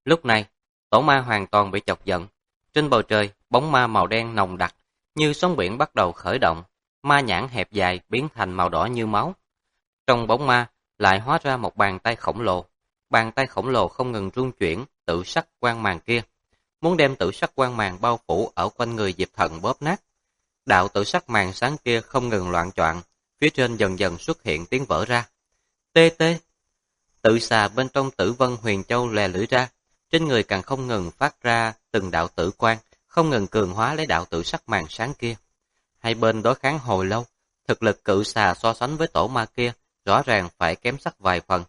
Lúc này, tổ ma hoàn toàn bị chọc giận. Trên bầu trời, bóng ma màu đen nồng đặc, như sóng biển bắt đầu khởi động. Ma nhãn hẹp dài biến thành màu đỏ như máu. Trong bóng ma lại hóa ra một bàn tay khổng lồ. Bàn tay khổng lồ không ngừng rung chuyển tự sắc quang màn kia, muốn đem tự sắc quang màn bao phủ ở quanh người Diệp Thần bóp nát. Đạo tự sắc màn sáng kia không ngừng loạn choạng, phía trên dần dần xuất hiện tiếng vỡ ra. Tê tê. Tự xà bên trong Tử Vân Huyền Châu lè lưỡi ra, trên người càng không ngừng phát ra từng đạo tử quang, không ngừng cường hóa lấy đạo tự sắc màn sáng kia. Hai bên đối kháng hồi lâu, thực lực cự xà so sánh với tổ ma kia rõ ràng phải kém sắc vài phần.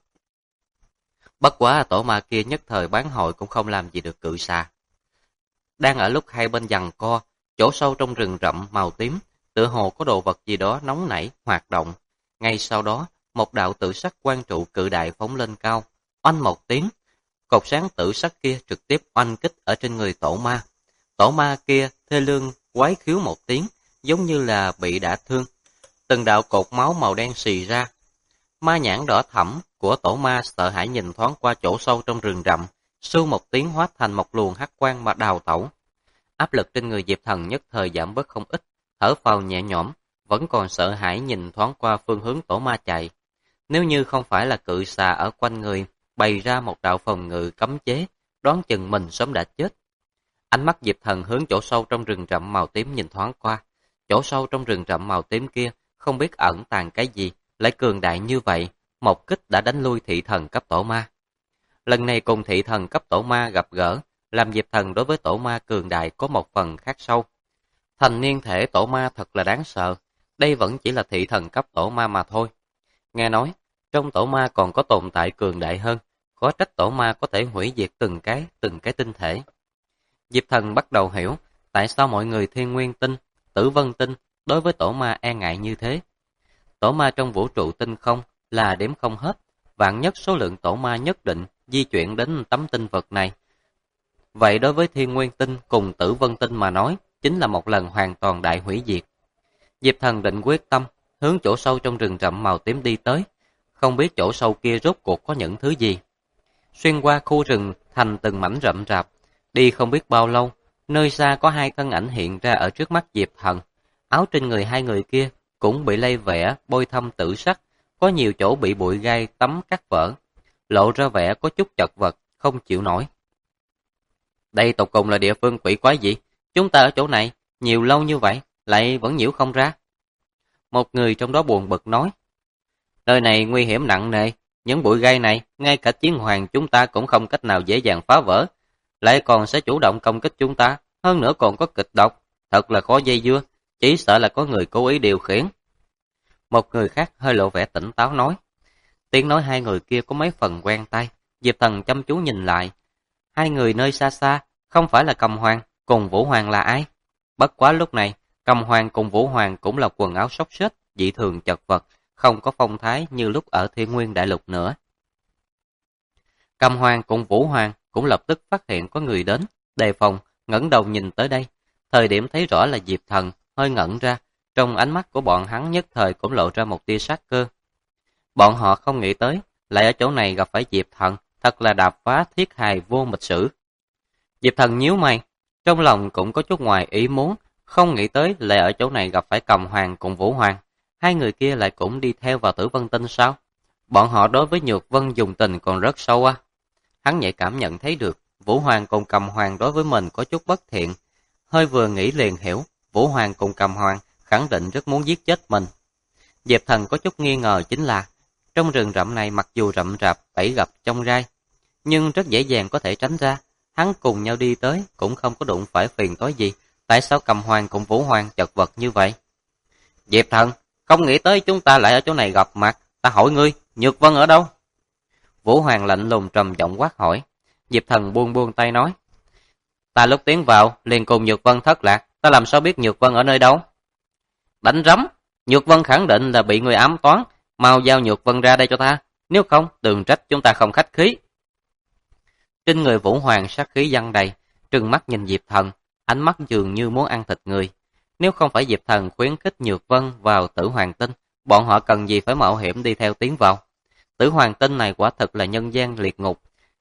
Bất quá tổ ma kia nhất thời bán hội cũng không làm gì được cự xà. Đang ở lúc hai bên giằng co, chỗ sâu trong rừng rậm màu tím, tựa hồ có đồ vật gì đó nóng nảy, hoạt động. Ngay sau đó, một đạo tự sắc quang trụ cự đại phóng lên cao, oanh một tiếng. Cột sáng tự sắc kia trực tiếp oanh kích ở trên người tổ ma. Tổ ma kia thê lương quái khiếu một tiếng, giống như là bị đả thương. Từng đạo cột máu màu đen xì ra. Ma nhãn đỏ thẫm của tổ ma sợ hãi nhìn thoáng qua chỗ sâu trong rừng rậm, sưu một tiếng hóa thành một luồng hắc quang mà đào tẩu. Áp lực trên người Diệp Thần nhất thời giảm bớt không ít, thở phào nhẹ nhõm, vẫn còn sợ hãi nhìn thoáng qua phương hướng tổ ma chạy. Nếu như không phải là cự xà ở quanh người bày ra một đạo phòng ngự cấm chế, đoán chừng mình sớm đã chết. Ánh mắt Diệp Thần hướng chỗ sâu trong rừng rậm màu tím nhìn thoáng qua. Chỗ sâu trong rừng rậm màu tím kia không biết ẩn tàng cái gì, lại cường đại như vậy, một kích đã đánh lui thị thần cấp tổ ma. Lần này cùng thị thần cấp tổ ma gặp gỡ, làm Diệp Thần đối với tổ ma cường đại có một phần khác sâu. Thành niên thể tổ ma thật là đáng sợ, đây vẫn chỉ là thị thần cấp tổ ma mà thôi. Nghe nói, trong tổ ma còn có tồn tại cường đại hơn, có trách tổ ma có thể hủy diệt từng cái tinh thể. Diệp Thần bắt đầu hiểu, tại sao mọi người Thiên Nguyên Tinh, Tử Vân Tinh đối với tổ ma e ngại như thế. Tổ ma trong vũ trụ tinh không là đếm không hết, vạn nhất số lượng tổ ma nhất định di chuyển đến tấm tinh vật này. Vậy đối với Thiên Nguyên Tinh cùng Tử Vân Tinh mà nói, chính là một lần hoàn toàn đại hủy diệt. Diệp Thần định quyết tâm, hướng chỗ sâu trong rừng rậm màu tím đi tới, không biết chỗ sâu kia rốt cuộc có những thứ gì. Xuyên qua khu rừng thành từng mảnh rậm rạp, đi không biết bao lâu, nơi xa có hai thân ảnh hiện ra ở trước mắt Diệp Thần. Áo trên người hai người kia cũng bị lây vẽ bôi thâm tử sắc, có nhiều chỗ bị bụi gai tấm cắt vỡ, lộ ra vẻ có chút chật vật, không chịu nổi. Đây tột cùng là địa phương quỷ quái gì? Chúng ta ở chỗ này nhiều lâu như vậy, lại vẫn nhiễu không ra. Một người trong đó buồn bực nói, nơi này nguy hiểm nặng nề, những bụi gai này, ngay cả chiến hoàng chúng ta cũng không cách nào dễ dàng phá vỡ, lại còn sẽ chủ động công kích chúng ta, hơn nữa còn có kịch độc, thật là khó dây dưa, chỉ sợ là có người cố ý điều khiển. Một người khác hơi lộ vẻ tỉnh táo nói, tiếng nói hai người kia có mấy phần quen tai. Diệp Thần chăm chú nhìn lại, hai người nơi xa xa, không phải là Cầm Hoàng, cùng Vũ Hoàng là ai? Bất quá lúc này, Cầm Hoàng cùng Vũ Hoàng cũng là quần áo xốc xếch, dị thường chật vật, không có phong thái như lúc ở Thiên Nguyên Đại Lục nữa. Cầm Hoàng cùng Vũ Hoàng cũng lập tức phát hiện có người đến, đề phòng, ngẩng đầu nhìn tới đây. Thời điểm thấy rõ là Diệp Thần, hơi ngẩn ra, trong ánh mắt của bọn hắn nhất thời cũng lộ ra một tia sát cơ. Bọn họ không nghĩ tới, lại ở chỗ này gặp phải Diệp Thần, thật là đạp phá thiết hài vô mịch sử. Diệp Thần nhíu mày, trong lòng cũng có chút ngoài ý muốn, không nghĩ tới lại ở chỗ này gặp phải Cầm Hoàng cùng Vũ Hoàng. Hai người kia lại cũng đi theo vào Tử Vân Tinh sao? Bọn họ đối với Nhược Vân dùng tình còn rất sâu á. Hắn nhạy cảm nhận thấy được, Vũ Hoàng cùng Cầm Hoàng đối với mình có chút bất thiện. Hơi vừa nghĩ liền hiểu, Vũ Hoàng cùng Cầm Hoàng khẳng định rất muốn giết chết mình. Diệp Thần có chút nghi ngờ chính là, trong rừng rậm này mặc dù rậm rạp, bẫy gặp trong gai, nhưng rất dễ dàng có thể tránh ra. Hắn cùng nhau đi tới, cũng không có đụng phải phiền toái gì. Tại sao Cầm Hoàng cùng Vũ Hoàng chật vật như vậy? Diệp Thần, không nghĩ tới chúng ta lại ở chỗ này gặp mặt. Ta hỏi ngươi, Nhược Vân ở đâu? Vũ Hoàng lạnh lùng trầm giọng quát hỏi. Diệp Thần buông buông tay nói, ta lúc tiến vào liền cùng Nhược Vân thất lạc, ta làm sao biết Nhược Vân ở nơi đâu? Đánh rắm, Nhược Vân khẳng định là bị người ám toán, mau giao Nhược Vân ra đây cho ta, nếu không đừng trách chúng ta không khách khí. Trên người Vũ Hoàng sát khí giăng đầy, trừng mắt nhìn Diệp Thần, ánh mắt dường như muốn ăn thịt người. Nếu không phải Diệp Thần khuyến khích Nhược Vân vào Tử Hoàng Tinh, bọn họ cần gì phải mạo hiểm đi theo tiến vào. Tử Hoàng Tinh này quả thực là nhân gian liệt ngục,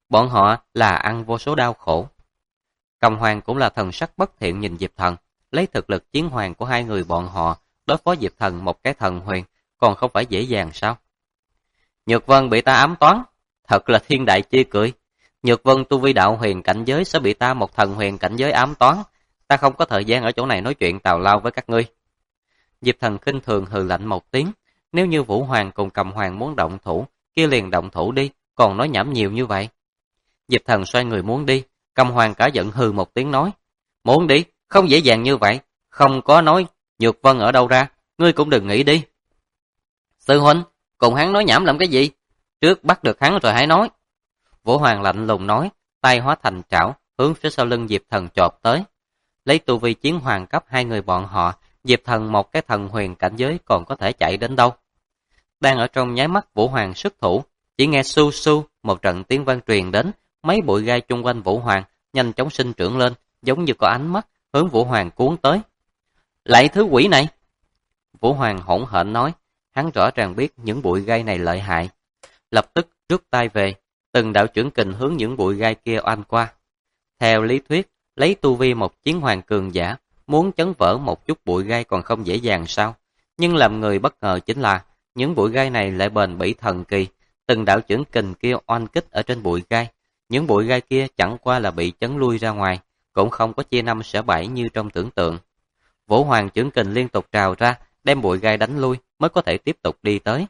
bọn họ là ăn vô số đau khổ. Cầm Hoàng cũng là thần sắc bất thiện nhìn Diệp Thần, lấy thực lực chiến hoàng của hai người bọn họ đối phó Diệp Thần một cái thần huyền, còn không phải dễ dàng sao? Nhược Vân bị ta ám toán, thật là thiên đại chê cười. Nhược Vân tu vi đạo huyền cảnh giới sẽ bị ta một thần huyền cảnh giới ám toán, ta không có thời gian ở chỗ này nói chuyện tào lao với các ngươi. Diệp Thần khinh thường hừ lạnh một tiếng, nếu như Vũ Hoàng cùng Cầm Hoàng muốn động thủ, kia liền động thủ đi, còn nói nhảm nhiều như vậy. Diệp Thần xoay người muốn đi, Cầm Hoàng cả giận hừ một tiếng nói, muốn đi, không dễ dàng như vậy, không có nói Nhược Vân ở đâu ra, ngươi cũng đừng nghĩ đi. Sư huynh, cùng hắn nói nhảm làm cái gì? Trước bắt được hắn rồi hãy nói. Vũ Hoàng lạnh lùng nói, tay hóa thành trảo, hướng phía sau lưng Diệp Thần chộp tới. Lấy tu vi chiến hoàng cấp hai người bọn họ, Diệp Thần một cái thần huyền cảnh giới còn có thể chạy đến đâu. Đang ở trong nháy mắt Vũ Hoàng xuất thủ, chỉ nghe su su một trận tiếng vang truyền đến, mấy bụi gai chung quanh Vũ Hoàng nhanh chóng sinh trưởng lên, giống như có ánh mắt hướng Vũ Hoàng cuốn tới. Lại thứ quỷ này! Vũ Hoàng hỗn hển nói, hắn rõ ràng biết những bụi gai này lợi hại, lập tức rút tay về, từng đạo chưởng kình hướng những bụi gai kia oanh qua. Theo lý thuyết, lấy tu vi một chiến hoàng cường giả, muốn chấn vỡ một chút bụi gai còn không dễ dàng sao? Nhưng làm người bất ngờ chính là, những bụi gai này lại bền bỉ thần kỳ, từng đạo chưởng kình kia oanh kích ở trên bụi gai. Những bụi gai kia chẳng qua là bị chấn lui ra ngoài, cũng không có chia năm xẻ bảy như trong tưởng tượng. Vũ Hoàng chưởng kình liên tục trào ra, đem bụi gai đánh lui mới có thể tiếp tục đi tới.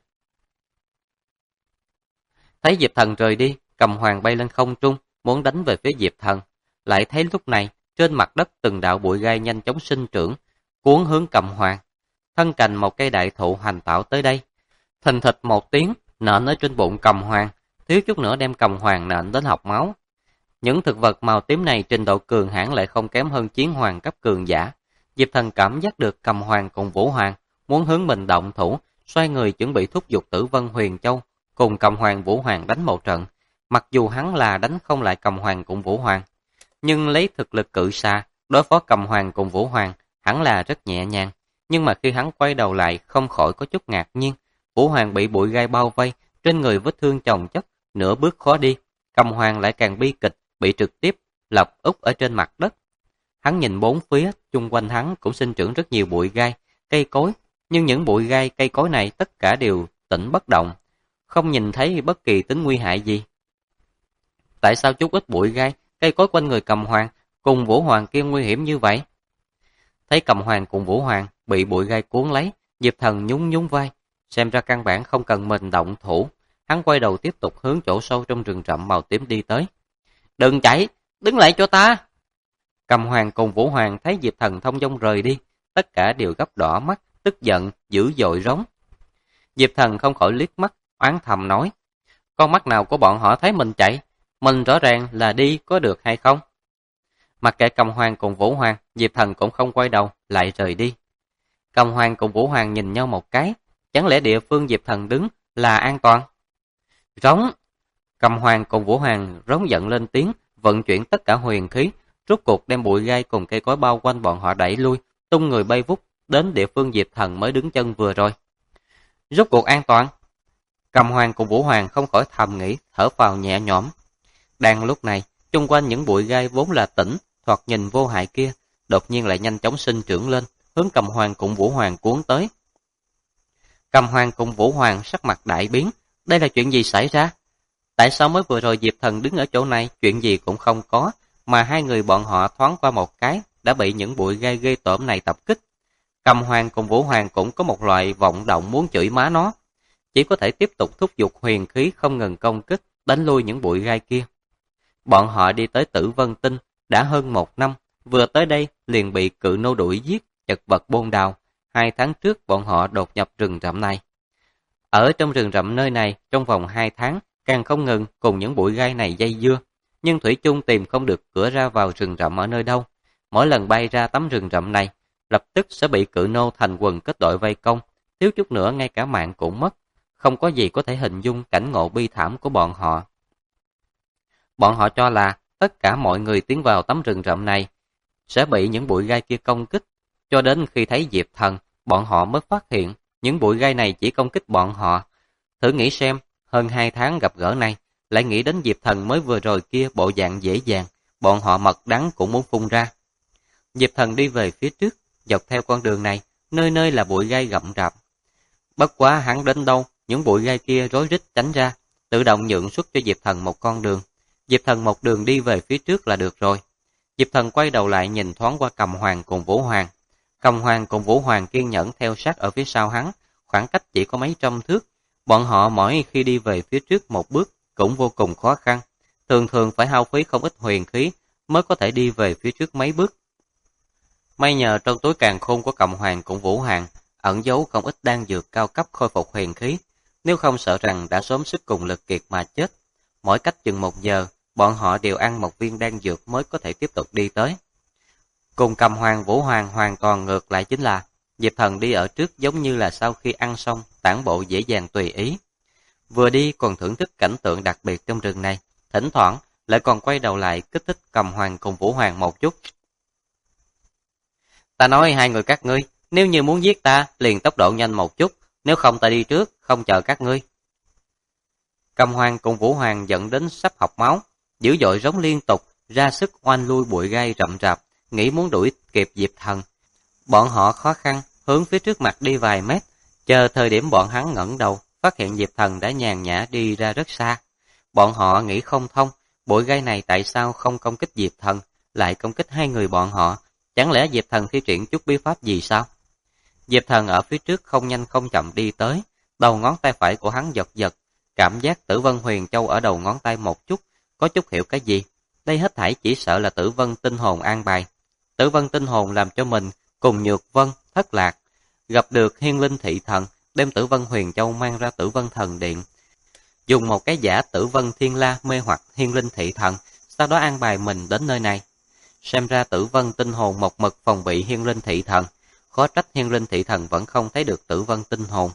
Thấy Diệp Thần rời đi, Cầm Hoàng bay lên không trung, muốn đánh về phía Diệp Thần. Lại thấy lúc này, trên mặt đất từng đạo bụi gai nhanh chóng sinh trưởng, cuốn hướng Cầm Hoàng. Thân cành một cây đại thụ hành tảo tới đây. Thình thịch một tiếng, nện ở trên bụng Cầm Hoàng, thiếu chút nữa đem Cầm Hoàng nện đến học máu. Những thực vật màu tím này trình độ cường hãn lại không kém hơn chiến hoàng cấp cường giả. Diệp Thần cảm giác được Cầm Hoàng cùng Vũ Hoàng muốn hướng mình động thủ, xoay người chuẩn bị thúc giục Tử Vân Huyền Châu cùng Cầm Hoàng Vũ Hoàng đánh một trận. Mặc dù hắn là đánh không lại Cầm Hoàng cùng Vũ Hoàng, nhưng lấy thực lực cự xà đối phó Cầm Hoàng cùng Vũ Hoàng hẳn là rất nhẹ nhàng. Nhưng mà khi hắn quay đầu lại không khỏi có chút ngạc nhiên. Vũ Hoàng bị bụi gai bao vây, trên người vết thương chồng chất, nửa bước khó đi. Cầm Hoàng lại càng bi kịch, bị trực tiếp lọc úp ở trên mặt đất. Hắn nhìn bốn phía, chung quanh hắn cũng sinh trưởng rất nhiều bụi gai, cây cối, nhưng những bụi gai cây cối này tất cả đều tĩnh bất động, không nhìn thấy bất kỳ tính nguy hại gì. Tại sao chút ít bụi gai, cây cối quanh người Cầm Hoàng cùng Vũ Hoàng kia nguy hiểm như vậy? Thấy Cầm Hoàng cùng Vũ Hoàng bị bụi gai cuốn lấy, Diệp Thần nhún nhún vai, xem ra căn bản không cần mình động thủ. Hắn quay đầu tiếp tục hướng chỗ sâu trong rừng rậm màu tím đi tới. Đừng chạy, đứng lại cho ta! Cầm Hoàng cùng Vũ Hoàng thấy Diệp Thần thông dong rời đi, tất cả đều gấp đỏ mắt, tức giận, dữ dội rống. Diệp Thần không khỏi liếc mắt, oán thầm nói, con mắt nào của bọn họ thấy mình chạy, mình rõ ràng là đi có được hay không? Mặc kệ Cầm Hoàng cùng Vũ Hoàng, Diệp Thần cũng không quay đầu, lại rời đi. Cầm Hoàng cùng Vũ Hoàng nhìn nhau một cái, chẳng lẽ địa phương Diệp Thần đứng là an toàn? Rống! Cầm Hoàng cùng Vũ Hoàng rống giận lên tiếng, vận chuyển tất cả huyền khí, rút cuộc đem bụi gai cùng cây cối bao quanh bọn họ đẩy lui, tung người bay vút đến địa phương Diệp Thần mới đứng chân vừa rồi. Rút cuộc an toàn. Cầm Hoàng cùng Vũ Hoàng không khỏi thầm nghĩ, thở phào nhẹ nhõm. Đang lúc này, chung quanh những bụi gai vốn là tĩnh, thoạt nhìn vô hại kia, đột nhiên lại nhanh chóng sinh trưởng lên, hướng Cầm Hoàng cùng Vũ Hoàng cuốn tới. Cầm Hoàng cùng Vũ Hoàng sắc mặt đại biến, đây là chuyện gì xảy ra? Tại sao mới vừa rồi Diệp Thần đứng ở chỗ này, chuyện gì cũng không có, mà hai người bọn họ thoáng qua một cái, đã bị những bụi gai ghê tởm này tập kích. Cầm Hoàng cùng Vũ Hoàng cũng có một loại vọng động muốn chửi má nó, chỉ có thể tiếp tục thúc giục huyền khí không ngừng công kích, đánh lui những bụi gai kia. Bọn họ đi tới Tử Vân Tinh đã hơn 1 năm, vừa tới đây liền bị cự nô đuổi giết, chật vật bôn đào. 2 tháng trước bọn họ đột nhập rừng rậm này. Ở trong rừng rậm nơi này, trong vòng 2 tháng, càng không ngừng cùng những bụi gai này dây dưa, nhưng thủy chung tìm không được cửa ra vào rừng rậm ở nơi đâu. Mỗi lần bay ra tấm rừng rậm này, lập tức sẽ bị cự nô thành quần kết đội vây công, thiếu chút nữa ngay cả mạng cũng mất. Không có gì có thể hình dung cảnh ngộ bi thảm của bọn họ. Bọn họ cho là tất cả mọi người tiến vào tấm rừng rậm này sẽ bị những bụi gai kia công kích, cho đến khi thấy Diệp Thần, bọn họ mới phát hiện những bụi gai này chỉ công kích bọn họ. Thử nghĩ xem, hơn 2 tháng gặp gỡ này, lại nghĩ đến Diệp Thần mới vừa rồi kia bộ dạng dễ dàng, bọn họ mật đắng cũng muốn phun ra. Diệp Thần đi về phía trước, dọc theo con đường này, nơi nơi là bụi gai rậm rạp. Bất quá hắn đến đâu, những bụi gai kia rối rít tránh ra, tự động nhượng xuất cho Diệp Thần một con đường. Diệp Thần một đường đi về phía trước là được rồi. Diệp Thần quay đầu lại nhìn thoáng qua Cầm Hoàng cùng Vũ Hoàng. Cầm Hoàng cùng Vũ Hoàng kiên nhẫn theo sát ở phía sau hắn, khoảng cách chỉ có mấy trăm thước. Bọn họ mỗi khi đi về phía trước một bước cũng vô cùng khó khăn, thường thường phải hao phí không ít huyền khí mới có thể đi về phía trước mấy bước. May nhờ trong túi càn khôn của Cầm Hoàng cùng Vũ Hoàng ẩn giấu không ít đan dược cao cấp khôi phục huyền khí, nếu không sợ rằng đã sớm sức cùng lực kiệt mà chết. Mỗi cách chừng 1 giờ, bọn họ đều ăn một viên đan dược mới có thể tiếp tục đi tới. Cùng Cầm Hoàng Vũ Hoàng hoàn toàn ngược lại chính là, Diệp Thần đi ở trước giống như là sau khi ăn xong, tản bộ dễ dàng tùy ý. Vừa đi còn thưởng thức cảnh tượng đặc biệt trong rừng này, thỉnh thoảng lại còn quay đầu lại kích thích Cầm Hoàng cùng Vũ Hoàng một chút. Ta nói hai người các ngươi, nếu như muốn giết ta, liền tốc độ nhanh một chút, nếu không ta đi trước, không chờ các ngươi. Cầm Hoàng cùng Vũ Hoàng giận đến sắp học máu, dữ dội rống liên tục, ra sức oanh lui bụi gai rậm rạp, nghĩ muốn đuổi kịp Diệp Thần. Bọn họ khó khăn, hướng phía trước mặt đi vài mét, chờ thời điểm bọn hắn ngẩng đầu, phát hiện Diệp Thần đã nhàn nhã đi ra rất xa. Bọn họ nghĩ không thông, bụi gai này tại sao không công kích Diệp Thần, lại công kích hai người bọn họ, chẳng lẽ Diệp Thần thi triển chút bí pháp gì sao? Diệp Thần ở phía trước không nhanh không chậm đi tới, đầu ngón tay phải của hắn giật giật, cảm giác Tử Vân Huyền Châu ở đầu ngón tay một chút, có chút hiểu cái gì. Đây hết thảy chỉ sợ là Tử Vân Tinh Hồn an bài. Tử Vân Tinh Hồn làm cho mình cùng Nhược Vân thất lạc, gặp được Hiên Linh Thị Thần, đem Tử Vân Huyền Châu mang ra Tử Vân Thần Điện, dùng một cái giả Tử Vân Thiên La mê hoặc Hiên Linh Thị Thần, sau đó an bài mình đến nơi này. Xem ra Tử Vân Tinh Hồn một mực phòng bị Hiên Linh Thị Thần, khó trách Hiên Linh Thị Thần vẫn không thấy được Tử Vân Tinh Hồn.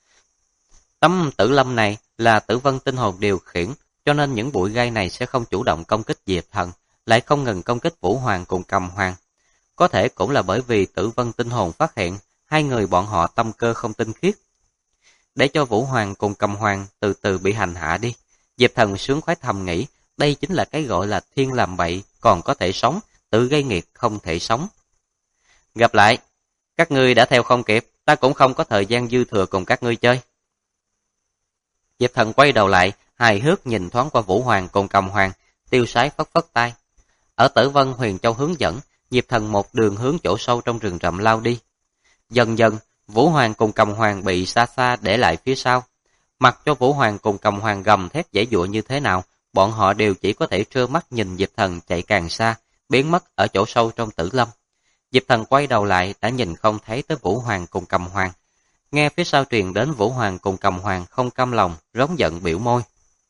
Tấm tử lâm này là Tử Vân Tinh Hồn điều khiển, cho nên những bụi gai này sẽ không chủ động công kích Diệp Thần, lại không ngừng công kích Vũ Hoàng cùng Cầm Hoàng. Có thể cũng là bởi vì Tử Vân Tinh Hồn phát hiện hai người bọn họ tâm cơ không tinh khiết. Để cho Vũ Hoàng cùng Cầm Hoàng từ từ bị hành hạ đi. Diệp Thần sướng khoái thầm nghĩ, đây chính là cái gọi là thiên làm bậy còn có thể sống, tự gây nghiệt không thể sống. Gặp lại, các ngươi đã theo không kịp, ta cũng không có thời gian dư thừa cùng các ngươi chơi. Diệp Thần quay đầu lại, hài hước nhìn thoáng qua Vũ Hoàng cùng Cầm Hoàng, tiêu sái phất phất tay. Ở Tử Vân Huyền Châu hướng dẫn, Diệp Thần một đường hướng chỗ sâu trong rừng rậm lao đi. Dần dần, Vũ Hoàng cùng Cầm Hoàng bị xa xa để lại phía sau. Mặc cho Vũ Hoàng cùng Cầm Hoàng gầm thét giãy giụa như thế nào, bọn họ đều chỉ có thể trơ mắt nhìn Diệp Thần chạy càng xa, biến mất ở chỗ sâu trong tử lâm. Diệp Thần quay đầu lại đã nhìn không thấy tới Vũ Hoàng cùng Cầm Hoàng. Nghe phía sau truyền đến Vũ Hoàng cùng Cầm Hoàng không cam lòng, rống giận biểu môi.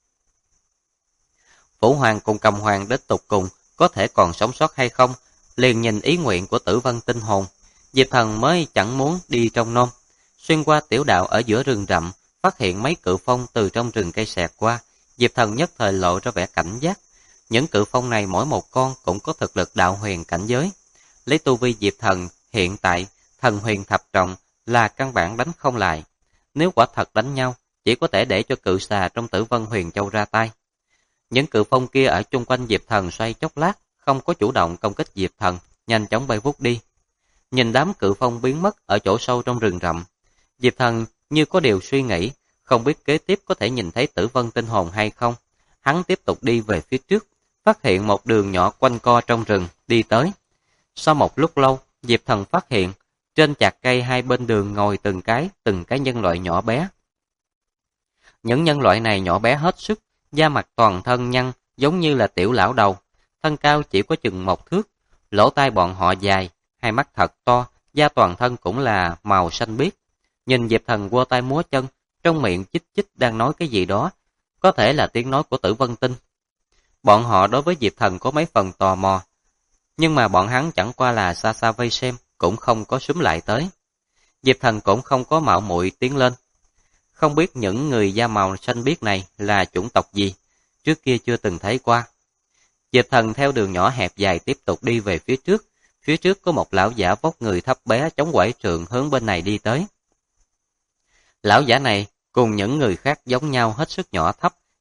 Vũ Hoàng cùng Cầm Hoàng đến tục cùng, có thể còn sống sót hay không, liền nhìn ý nguyện của Tử Vân Tinh Hồn. Diệp Thần mới chẳng muốn đi trong nôm. Xuyên qua tiểu đạo ở giữa rừng rậm, phát hiện mấy cự phong từ trong rừng cây xẹt qua. Diệp Thần nhất thời lộ ra vẻ cảnh giác. Những cự phong này mỗi một con cũng có thực lực đạo huyền cảnh giới. Lấy tu vi Diệp Thần hiện tại, thần huyền thập trọng là căn bản đánh không lại. Nếu quả thật đánh nhau, chỉ có thể để cho cự xà trong Tử Vân Huyền Châu ra tay. Những cự phong kia ở chung quanh Diệp Thần xoay chốc lát, không có chủ động công kích Diệp Thần, nhanh chóng bay vút đi. Nhìn đám cự phong biến mất ở chỗ sâu trong rừng rậm, Diệp Thần như có điều suy nghĩ, không biết kế tiếp có thể nhìn thấy Tử Vân Tinh Hồn hay không. Hắn tiếp tục đi về phía trước, phát hiện một đường nhỏ quanh co trong rừng, đi tới. Sau một lúc lâu, Diệp Thần phát hiện, trên chạc cây hai bên đường ngồi từng cái nhân loại nhỏ bé. Những nhân loại này nhỏ bé hết sức, da mặt toàn thân nhăn, giống như là tiểu lão đầu, thân cao chỉ có chừng 1 thước, lỗ tai bọn họ dài, hai mắt thật to, da toàn thân cũng là màu xanh biếc. Nhìn Diệp Thần quơ tay múa chân, trong miệng chích chích đang nói cái gì đó, có thể là tiếng nói của Tử Vân Tinh. Bọn họ đối với Diệp Thần có mấy phần tò mò, nhưng mà bọn hắn chẳng qua là xa xa vây xem, cũng không có xúm lại tới. Diệp Thần cũng không có mạo muội tiến lên. Không biết những người da màu xanh biếc này là chủng tộc gì, trước kia chưa từng thấy qua. Diệp Thần theo đường nhỏ hẹp dài tiếp tục đi về phía trước có một lão giả vóc người thấp bé chống quải trượng hướng bên này đi tới. Lão giả này cùng những người khác giống nhau hết sức nhỏ thấp,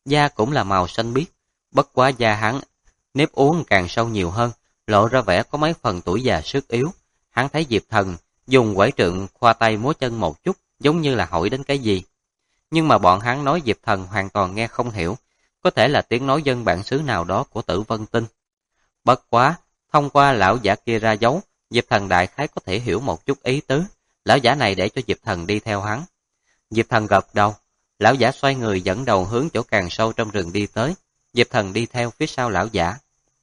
da cũng là màu xanh biếc, bất quá da hắn nếp uốn càng sâu nhiều hơn, lộ ra vẻ có mấy phần tuổi già sức yếu. Hắn thấy Diệp Thần dùng quẩy trượng khoa tay múa chân một chút, giống như là hỏi đến cái gì. Nhưng mà bọn hắn nói Diệp Thần hoàn toàn nghe không hiểu, có thể là tiếng nói dân bản xứ nào đó của Tử Vân Tinh. Bất quá, thông qua lão giả kia ra dấu, Diệp Thần đại khái có thể hiểu một chút ý tứ. Lão giả này để cho Diệp Thần đi theo hắn. Diệp Thần gật đầu, lão giả xoay người dẫn đầu hướng chỗ càng sâu trong rừng đi tới. Diệp Thần đi theo phía sau lão giả.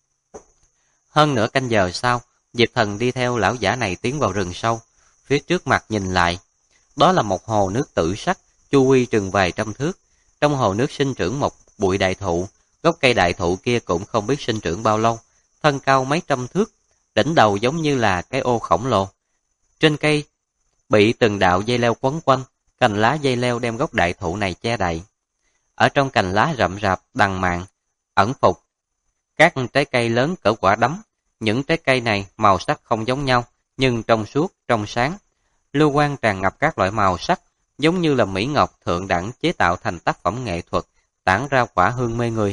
Hơn nửa canh giờ sau, Diệp Thần đi theo lão giả này tiến vào rừng sâu. Phía trước mặt nhìn lại, đó là một hồ nước tử sắc, chu vi chừng vài trăm thước. Trong hồ nước sinh trưởng một bụi đại thụ, gốc cây đại thụ kia cũng không biết sinh trưởng bao lâu, thân cao mấy trăm thước, đỉnh đầu giống như là cái ô khổng lồ. Trên cây bị từng đạo dây leo quấn quanh, cành lá dây leo đem gốc đại thụ này che đậy. Ở trong cành lá rậm rạp đằng mạn ẩn phục các trái cây lớn cỡ quả đấm. Những trái cây này màu sắc không giống nhau, nhưng trong suốt, trong sáng. Lưu quang tràn ngập các loại màu sắc, giống như là mỹ ngọc thượng đẳng chế tạo thành tác phẩm nghệ thuật, tản ra quả hương mê người.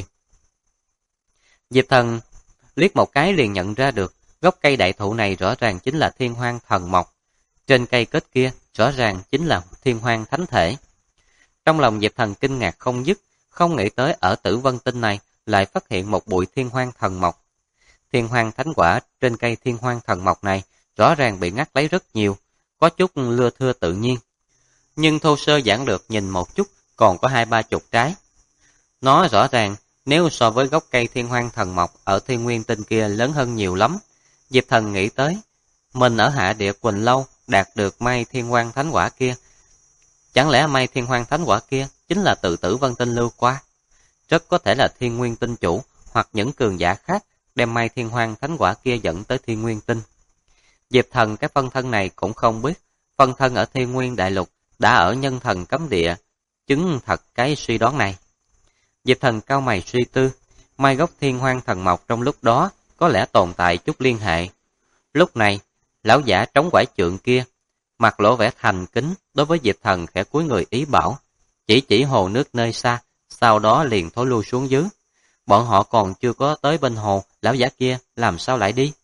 Diệp Thần liếc một cái liền nhận ra được, gốc cây đại thụ này rõ ràng chính là Thiên Hoang Thần Mộc. Trên cây kết kia rõ ràng chính là Thiên Hoang Thánh Thể. Trong lòng Diệp Thần kinh ngạc không dứt, không nghĩ tới ở Tử Vân Tinh này lại phát hiện một bụi Thiên Hoang Thần Mộc. Thiên Hoang Thánh Quả trên cây Thiên Hoang Thần Mộc này rõ ràng bị ngắt lấy rất nhiều, có chút lưa thưa tự nhiên. Nhưng thô sơ giản lược nhìn một chút, còn có 20-30 trái. Nó rõ ràng, nếu so với gốc cây Thiên Hoang Thần Mộc ở Thiên Nguyên Tinh kia lớn hơn nhiều lắm. Diệp Thần nghĩ tới, mình ở Hạ Địa Quỳnh Lâu đạt được mai Thiên Hoang Thánh Quả kia. Chẳng lẽ mai Thiên Hoang Thánh Quả kia chính là từ Tử Vân Tinh lưu qua? Rất có thể là Thiên Nguyên Tinh chủ hoặc những cường giả khác đem mai Thiên Hoang Thánh Quả kia dẫn tới Thiên Nguyên Tinh. Diệp Thần cái phân thân này cũng không biết, phân thân ở Thiên Nguyên Đại Lục đã ở nhân thần cấm địa, chứng thật cái suy đoán này. Diệp Thần cau mày suy tư, mai gốc Thiên Hoang Thần Mộc trong lúc đó có lẽ tồn tại chút liên hệ. Lúc này, lão giả trống quải trượng kia, mặt lộ vẻ thành kính đối với Diệp Thần khẽ cúi người ý bảo, chỉ hồ nước nơi xa, sau đó liền thối lui xuống dưới. Bọn họ còn chưa có tới bên hồ, lão giả kia làm sao lại đi?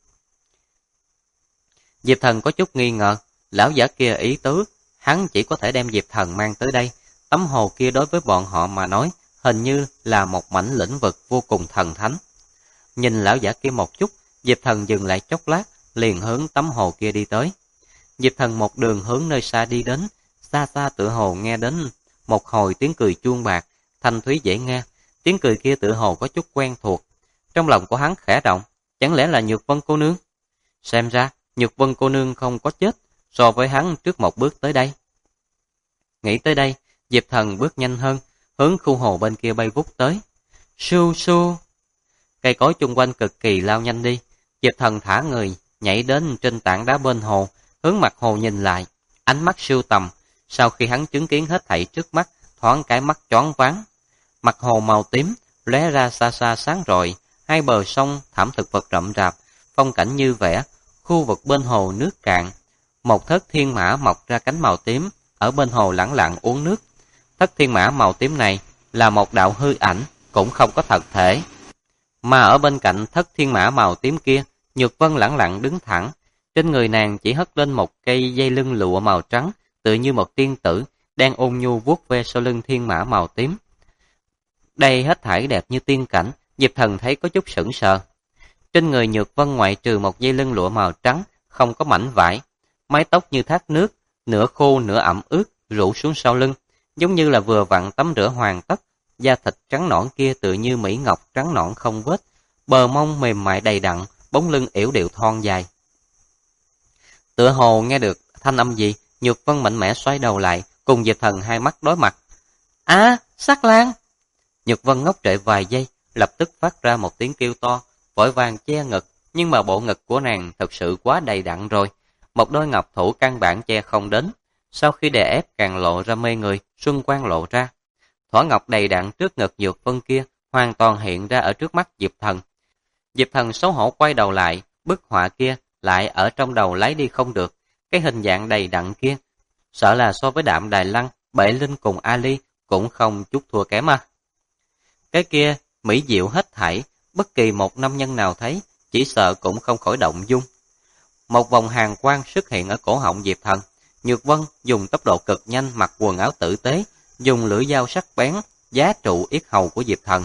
Diệp Thần có chút nghi ngờ, lão giả kia ý tứ, hắn chỉ có thể đem Diệp Thần mang tới đây. Tấm hồ kia đối với bọn họ mà nói, hình như là một mảnh lĩnh vực vô cùng thần thánh. Nhìn lão giả kia một chút, Diệp Thần dừng lại chốc lát, liền hướng tấm hồ kia đi tới. Diệp Thần một đường hướng nơi xa đi đến, xa xa tựa hồ nghe đến một hồi tiếng cười chuông bạc, thanh thúy dễ nghe. Tiếng cười kia tựa hồ có chút quen thuộc. Trong lòng của hắn khẽ động, chẳng lẽ là Nhược Vân cô nương? Xem ra, Nhược Vân cô nương không có chết, so với hắn trước một bước tới đây. Nghĩ tới đây, Diệp Thần bước nhanh hơn, hướng khu hồ bên kia bay vút tới. Su su! Cây cối chung quanh cực kỳ lao nhanh đi. Diệp Thần thả người, nhảy đến trên tảng đá bên hồ, hướng mặt hồ nhìn lại, ánh mắt sưu tầm. Sau khi hắn chứng kiến hết thảy trước mắt, thoáng cái mắt choáng váng. Mặt hồ màu tím, lóe ra xa xa sáng rọi, hai bờ sông thảm thực vật rậm rạp, phong cảnh như vẽ, khu vực bên hồ nước cạn. Một thất thiên mã mọc ra cánh màu tím, ở bên hồ lẳng lặng uống nước. Thất thiên mã màu tím này là một đạo hư ảnh, cũng không có thật thể. Mà ở bên cạnh thất thiên mã màu tím kia, Nhược Vân lẳng lặng đứng thẳng. Trên người nàng chỉ hất lên một cây dây lưng lụa màu trắng, tựa như một tiên tử, đang ôn nhu vuốt ve sau lưng thiên mã màu tím. Đây hết thảy đẹp như tiên cảnh, Diệp Thần thấy có chút sững sờ. Trên người Nhược Vân ngoại trừ một dây lưng lụa màu trắng, không có mảnh vải. Mái tóc như thác nước, nửa khô nửa ẩm ướt, rủ xuống sau lưng, giống như là vừa vặn tắm rửa hoàn tất. Da thịt trắng nõn kia tựa như mỹ ngọc trắng nõn không vết, bờ mông mềm mại đầy đặn, bóng lưng yểu điệu thon dài. Tựa hồ nghe được thanh âm gì, Nhược Vân mạnh mẽ xoay đầu lại, cùng Diệp Thần hai mắt đối mặt. Sắc lang! Nhược Vân ngốc trệ vài giây, lập tức phát ra một tiếng kêu to, vội vàng che ngực, nhưng mà bộ ngực của nàng thật sự quá đầy đặn rồi. Một đôi ngọc thủ căn bản che không đến, sau khi đè ép càng lộ ra mê người, xuân quang lộ ra. Thỏ ngọc đầy đặn trước ngực Nhược Vân kia, hoàn toàn hiện ra ở trước mắt Diệp Thần. Diệp Thần xấu hổ quay đầu lại, bức họa kia lại ở trong đầu lấy đi không được. Cái hình dạng đầy đặn kia, sợ là so với Đạm Đài Lăng, Bệ Linh cùng Ali cũng không chút thua kém à. Cái kia mỹ diệu hết thảy, bất kỳ một nam nhân nào thấy, chỉ sợ cũng không khỏi động dung. Một vòng hàn quang xuất hiện ở cổ họng Diệp Thần. Nhược Vân dùng tốc độ cực nhanh mặc quần áo tử tế, dùng lưỡi dao sắc bén, giá trụ yết hầu của Diệp Thần.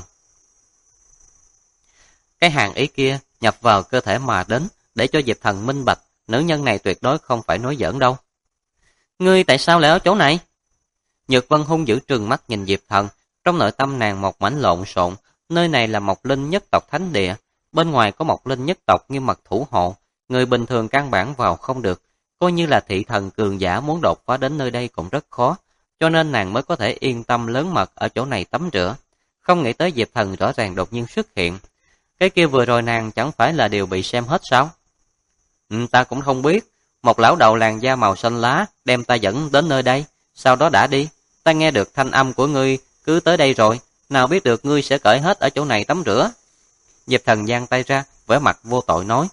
Cái hàn ý kia nhập vào cơ thể mà đến, để cho Diệp Thần minh bạch, nữ nhân này tuyệt đối không phải nói giỡn đâu. Ngươi tại sao lại ở chỗ này? Nhược Vân hung dữ trừng mắt nhìn Diệp Thần, trong nội tâm nàng một mảnh lộn xộn, nơi này là Mộc Linh nhất tộc thánh địa, bên ngoài có Mộc Linh nhất tộc nghiêm mật thủ hộ, người bình thường căn bản vào không được, coi như là thị thần cường giả muốn đột phá đến nơi đây cũng rất khó, cho nên nàng mới có thể yên tâm lớn mật ở chỗ này tắm rửa. Không nghĩ tới Diệp Thần rõ ràng đột nhiên xuất hiện. Cái kia vừa rồi nàng chẳng phải là đều bị xem hết sao? Ta cũng không biết, một lão đầu làn da màu xanh lá đem ta dẫn đến nơi đây, sau đó đã đi. Ta nghe được thanh âm của ngươi cứ tới đây rồi, nào biết được ngươi sẽ cởi hết ở chỗ này tắm rửa. Diệp Thần giang tay ra, vẻ mặt vô tội nói,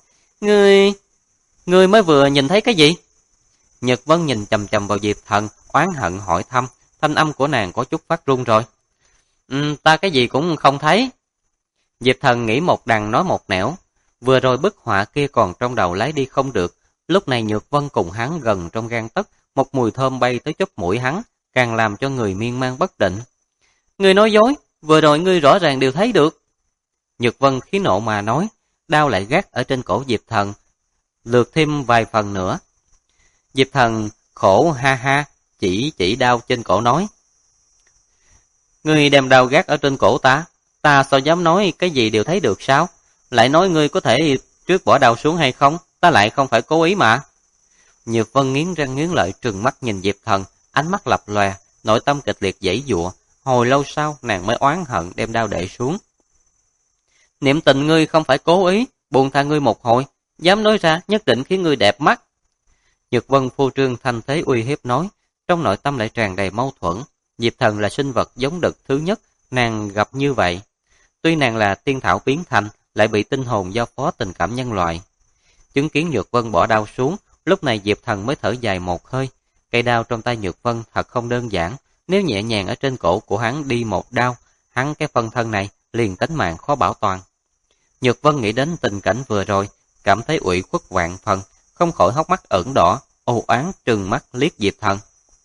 Ngươi mới vừa nhìn thấy cái gì? Nhật Vân nhìn chầm chầm vào Diệp Thần, oán hận hỏi thăm, thanh âm của nàng có chút phát run rồi. Ta cái gì cũng không thấy. Diệp Thần nghĩ một đằng nói một nẻo, vừa rồi bức họa kia còn trong đầu lấy đi không được, lúc này Nhược Vân cùng hắn gần trong gang tấc, một mùi thơm bay tới chóp mũi hắn, càng làm cho người miên man bất định. Ngươi nói dối, vừa rồi ngươi rõ ràng đều thấy được. Nhược Vân khí nộ mà nói, đao lại gác ở trên cổ Diệp Thần, lượt thêm vài phần nữa. Diệp Thần khổ ha ha, chỉ đao trên cổ nói. Ngươi đem đao gác ở trên cổ ta sao dám nói cái gì đều thấy được sao? Lại nói ngươi có thể trước bỏ đao xuống hay không? Ta lại không phải cố ý mà. Nhược Vân nghiến răng nghiến lợi trừng mắt nhìn Diệp Thần, ánh mắt lập lòe, nội tâm kịch liệt giãy giụa. Hồi lâu sau nàng mới oán hận đem đao để xuống. Niệm tình ngươi không phải cố ý, buông tha ngươi một hồi, dám nói ra nhất định khiến ngươi đẹp mắt. Nhược Vân phô trương thanh thế uy hiếp nói, trong nội tâm lại tràn đầy mâu thuẫn. Diệp Thần là sinh vật giống đực thứ nhất nàng gặp như vậy. Tuy nàng là tiên thảo biến thành, lại bị tinh hồn giao phó tình cảm nhân loại. Chứng kiến Nhược Vân bỏ đao xuống, lúc này Diệp Thần mới thở dài một hơi. Cây đao trong tay Nhược Vân thật không đơn giản, nếu nhẹ nhàng ở trên cổ của hắn đi một đao, hắn cái phân thân này liền tính mạng khó bảo toàn. Nhược Vân nghĩ đến tình cảnh vừa rồi, cảm thấy ủy khuất vạn phần, không khỏi hốc mắt ửng đỏ, ô oán trừng mắt liếc Diệp Thần.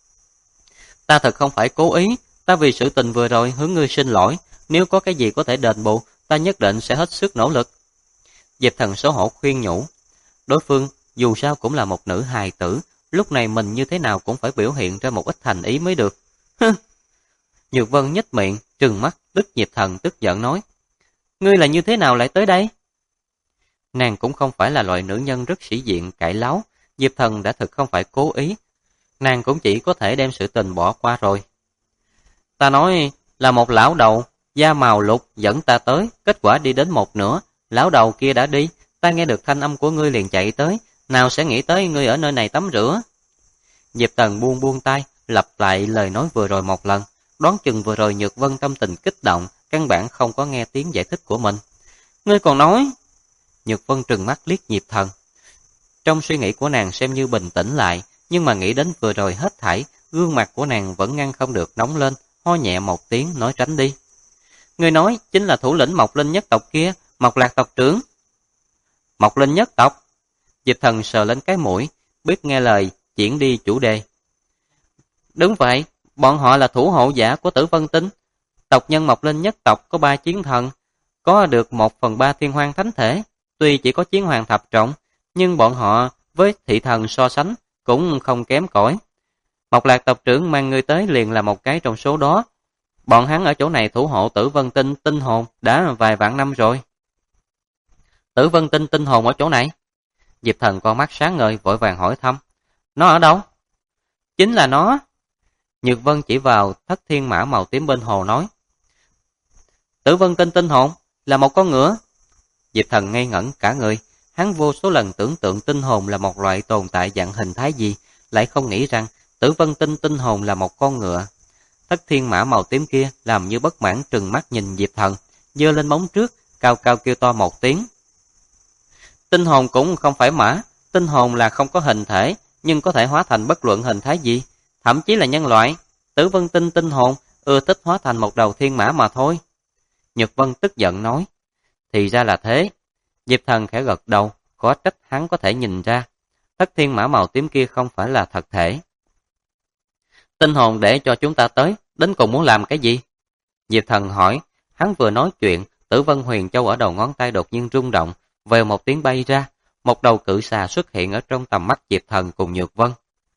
Ta thật không phải cố ý, ta vì sự tình vừa rồi hướng ngươi xin lỗi, nếu có cái gì có thể đền bù, ta nhất định sẽ hết sức nỗ lực. Diệp Thần xấu hổ khuyên nhủ, đối phương dù sao cũng là một nữ hài tử, lúc này mình như thế nào cũng phải biểu hiện ra một ít thành ý mới được. Nhược Vân nhếch miệng, trừng mắt, Diệp Thần tức giận nói, ngươi là như thế nào lại tới đây? Nàng cũng không phải là loại nữ nhân rất sĩ diện cãi láo, Diệp Thần đã thực không phải cố ý, nàng cũng chỉ có thể đem sự tình bỏ qua rồi. Ta nói là một lão đầu, da màu lục dẫn ta tới, kết quả đi đến một nửa, lão đầu kia đã đi, ta nghe được thanh âm của ngươi liền chạy tới, nào sẽ nghĩ tới ngươi ở nơi này tắm rửa. Diệp Thần buông tay, lặp lại lời nói vừa rồi một lần, đoán chừng vừa rồi Nhược Vân tâm tình kích động, căn bản không có nghe tiếng giải thích của mình. Ngươi còn nói? Nhược Vân trừng mắt liếc Diệp Thần. Trong suy nghĩ của nàng xem như bình tĩnh lại, nhưng mà nghĩ đến vừa rồi hết thảy, gương mặt của nàng vẫn ngăn không được nóng lên, ho nhẹ một tiếng nói tránh đi. Ngươi nói chính là thủ lĩnh Mộc Linh nhất tộc kia, Mộc Lạc tộc trưởng. Mộc Linh nhất tộc? Diệp Thần sờ lên cái mũi, biết nghe lời, chuyển đi chủ đề. Đúng vậy, bọn họ là thủ hộ giả của Tử Vân Tinh. Tộc nhân Mộc Linh nhất tộc có 3 chiến thần, có được 1/3 thiên hoang thánh thể. Tuy chỉ có chiến hoàng thập trọng, nhưng bọn họ với thị thần so sánh cũng không kém cỏi. Mộc Lạc tộc trưởng mang ngươi tới liền là một cái trong số đó. Bọn hắn ở chỗ này thủ hộ Tử Vân Tinh tinh hồn đã vài vạn năm rồi. Tử Vân Tinh tinh hồn ở chỗ này? Diệp Thần con mắt sáng ngời vội vàng hỏi thăm. Nó ở đâu? Chính là nó. Nhược Vân chỉ vào thất thiên mã màu tím bên hồ nói. Tử Vân Tinh tinh hồn là một con ngựa. Diệp Thần ngây ngẩn cả người, hắn vô số lần tưởng tượng tinh hồn là một loại tồn tại dạng hình thái gì, lại không nghĩ rằng Tử Vân Tinh tinh hồn là một con ngựa. Thất thiên mã màu tím kia làm như bất mãn trừng mắt nhìn Diệp Thần, giơ lên móng trước, cao cao kêu to một tiếng. Tinh hồn cũng không phải mã, tinh hồn là không có hình thể, nhưng có thể hóa thành bất luận hình thái gì, thậm chí là nhân loại. Tử Vân Tinh tinh hồn ưa thích hóa thành một đầu thiên mã mà thôi. Nhược Vân tức giận nói, thì ra là thế. Diệp Thần khẽ gật đầu, khó trách hắn có thể nhìn ra. Thất thiên mã màu tím kia không phải là thật thể. Tinh hồn để cho chúng ta tới, đến cùng muốn làm cái gì? Diệp Thần hỏi, hắn vừa nói chuyện, Tử Vân Huyền Châu ở đầu ngón tay đột nhiên rung động, vèo một tiếng bay ra, một đầu cự xà xuất hiện ở trong tầm mắt Diệp Thần cùng Nhược Vân.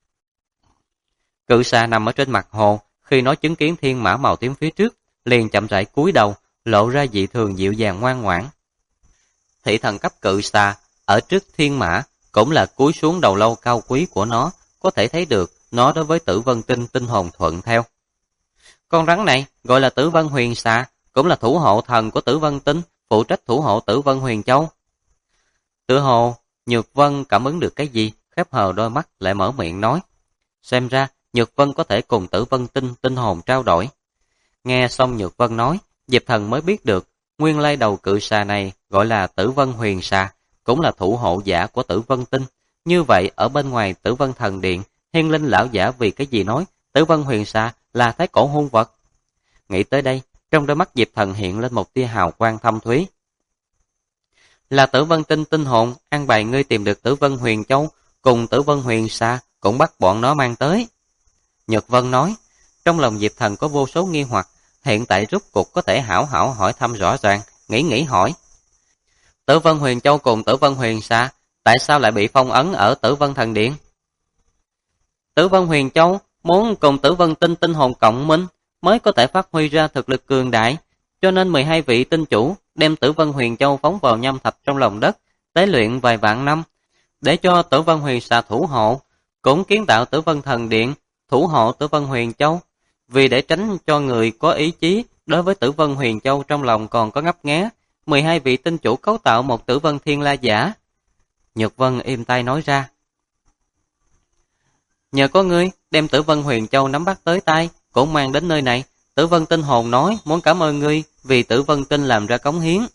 Cự xà nằm ở trên mặt hồ, khi nó chứng kiến thiên mã màu tím phía trước, liền chậm rãi cúi đầu, lộ ra dị thường dịu dàng ngoan ngoãn. Thị thần cấp cự xà, ở trước thiên mã, cũng là cúi xuống đầu lâu cao quý của nó, có thể thấy được nó đối với Tử Vân Tinh tinh hồn thuận theo. Con rắn này gọi là Tử Vân Huyền Xà, cũng là thủ hộ thần của Tử Vân Tinh, phụ trách thủ hộ Tử Vân Huyền Châu. Tựa hồ, Nhược Vân cảm ứng được cái gì, khép hờ đôi mắt lại mở miệng nói. Xem ra, Nhược Vân có thể cùng Tử Vân Tinh tinh hồn trao đổi. Nghe xong Nhược Vân nói, Diệp Thần mới biết được, nguyên lai đầu cự xà này gọi là Tử Vân Huyền Xà, cũng là thủ hộ giả của Tử Vân Tinh. Như vậy, ở bên ngoài Tử Vân Thần Điện, Hiên Linh lão giả vì cái gì nói Tử Vân Huyền Xà là thái cổ hung vật? Nghĩ tới đây, trong đôi mắt Diệp Thần hiện lên một tia hào quang thâm thúy. Là Tử Vân Tinh tinh hồn, an bài ngươi tìm được Tử Vân Huyền Châu, cùng Tử Vân Huyền Xà, cũng bắt bọn nó mang tới. Nhược Vân nói, trong lòng Diệp Thần có vô số nghi hoặc, hiện tại rút cục có thể hảo hảo hỏi thăm rõ ràng, nghĩ hỏi. Tử Vân Huyền Châu cùng Tử Vân Huyền Xà, tại sao lại bị phong ấn ở Tử Vân Thần Điện? Tử Vân Huyền Châu muốn cùng Tử Vân Tinh tinh hồn cộng minh, mới có thể phát huy ra thực lực cường đại, cho nên 12 vị tinh chủ đem Tử Vân Huyền Châu phóng vào nhâm thạch trong lòng đất, tế luyện vài vạn năm, để cho Tử Vân Huyền Xà thủ hộ, cũng kiến tạo Tử Vân Thần Điện, thủ hộ Tử Vân Huyền Châu, vì để tránh cho người có ý chí đối với Tử Vân Huyền Châu trong lòng còn có ngấp nghé, 12 vị tinh chủ cấu tạo một Tử Vân Thiên La giả. Nhược Vân im tay nói ra. Nhờ có ngươi đem Tử Vân Huyền Châu nắm bắt tới tay, cũng mang đến nơi này, Tử Vân Tinh hồn nói muốn cảm ơn ngươi vì Tử Vân Tinh làm ra cống hiến.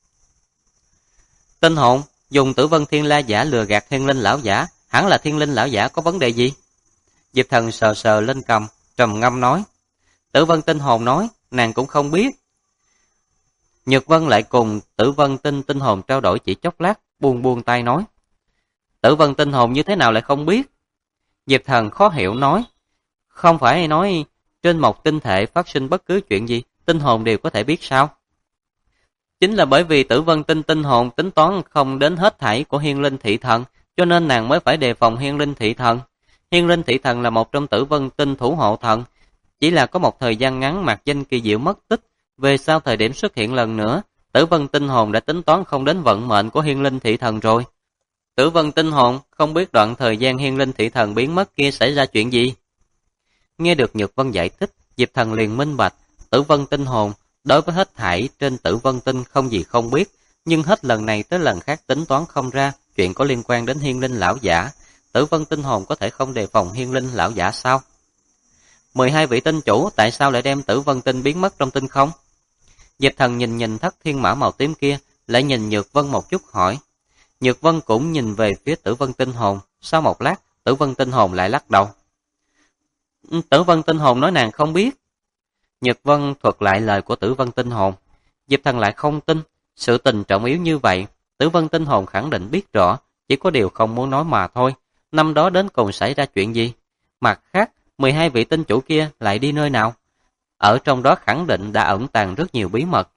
Tinh hồn dùng Tử Vân Thiên La giả lừa gạt Thiên Linh lão giả, hẳn là Thiên Linh lão giả có vấn đề gì? Diệp Thần sờ sờ lên cầm, trầm ngâm nói. Tử Vân Tinh hồn nói, nàng cũng không biết. Nhược Vân lại cùng Tử Vân Tinh tinh hồn trao đổi chỉ chốc lát, buông tay nói. Tử Vân Tinh hồn như thế nào lại không biết? Diệp Thần khó hiểu nói. Không phải nói trên một tinh thể phát sinh bất cứ chuyện gì, tinh hồn đều có thể biết sao? Chính là bởi vì Tử Vân Tinh tinh hồn tính toán không đến hết thảy của Hiên Linh Thị Thần, cho nên nàng mới phải đề phòng Hiên Linh Thị Thần. Hiên Linh Thị Thần là một trong Tử Vân Tinh thủ hộ thần, chỉ là có một thời gian ngắn mạc danh kỳ diệu mất tích, về sau thời điểm xuất hiện lần nữa, Tử Vân Tinh hồn đã tính toán không đến vận mệnh của Hiên Linh Thị Thần rồi. Tử Vân Tinh hồn không biết đoạn thời gian Hiên Linh Thị Thần biến mất kia xảy ra chuyện gì. Nghe được Nhược Vân giải thích, Diệp Thần liền minh bạch, Tử Vân Tinh hồn đối với hết thảy trên Tử Vân Tinh không gì không biết, nhưng hết lần này tới lần khác tính toán không ra chuyện có liên quan đến Hiên Linh lão giả. Tử Vân Tinh hồn có thể không đề phòng Hiên Linh lão giả sao? 12 vị tinh chủ tại sao lại đem Tử Vân Tinh biến mất trong tinh không? Diệp Thần nhìn thất thiên mã màu tím kia, lại nhìn Nhược Vân một chút hỏi. Nhược Vân cũng nhìn về phía Tử Vân Tinh hồn, sau một lát, Tử Vân Tinh hồn lại lắc đầu. Tử Vân Tinh hồn nói nàng không biết. Nhược Vân thuật lại lời của Tử Vân Tinh hồn. Diệp Thần lại không tin, sự tình trọng yếu như vậy, Tử Vân Tinh hồn khẳng định biết rõ, chỉ có điều không muốn nói mà thôi. Năm đó đến cùng xảy ra chuyện gì? Mặt khác, 12 vị tinh chủ kia lại đi nơi nào? Ở trong đó khẳng định đã ẩn tàng rất nhiều bí mật.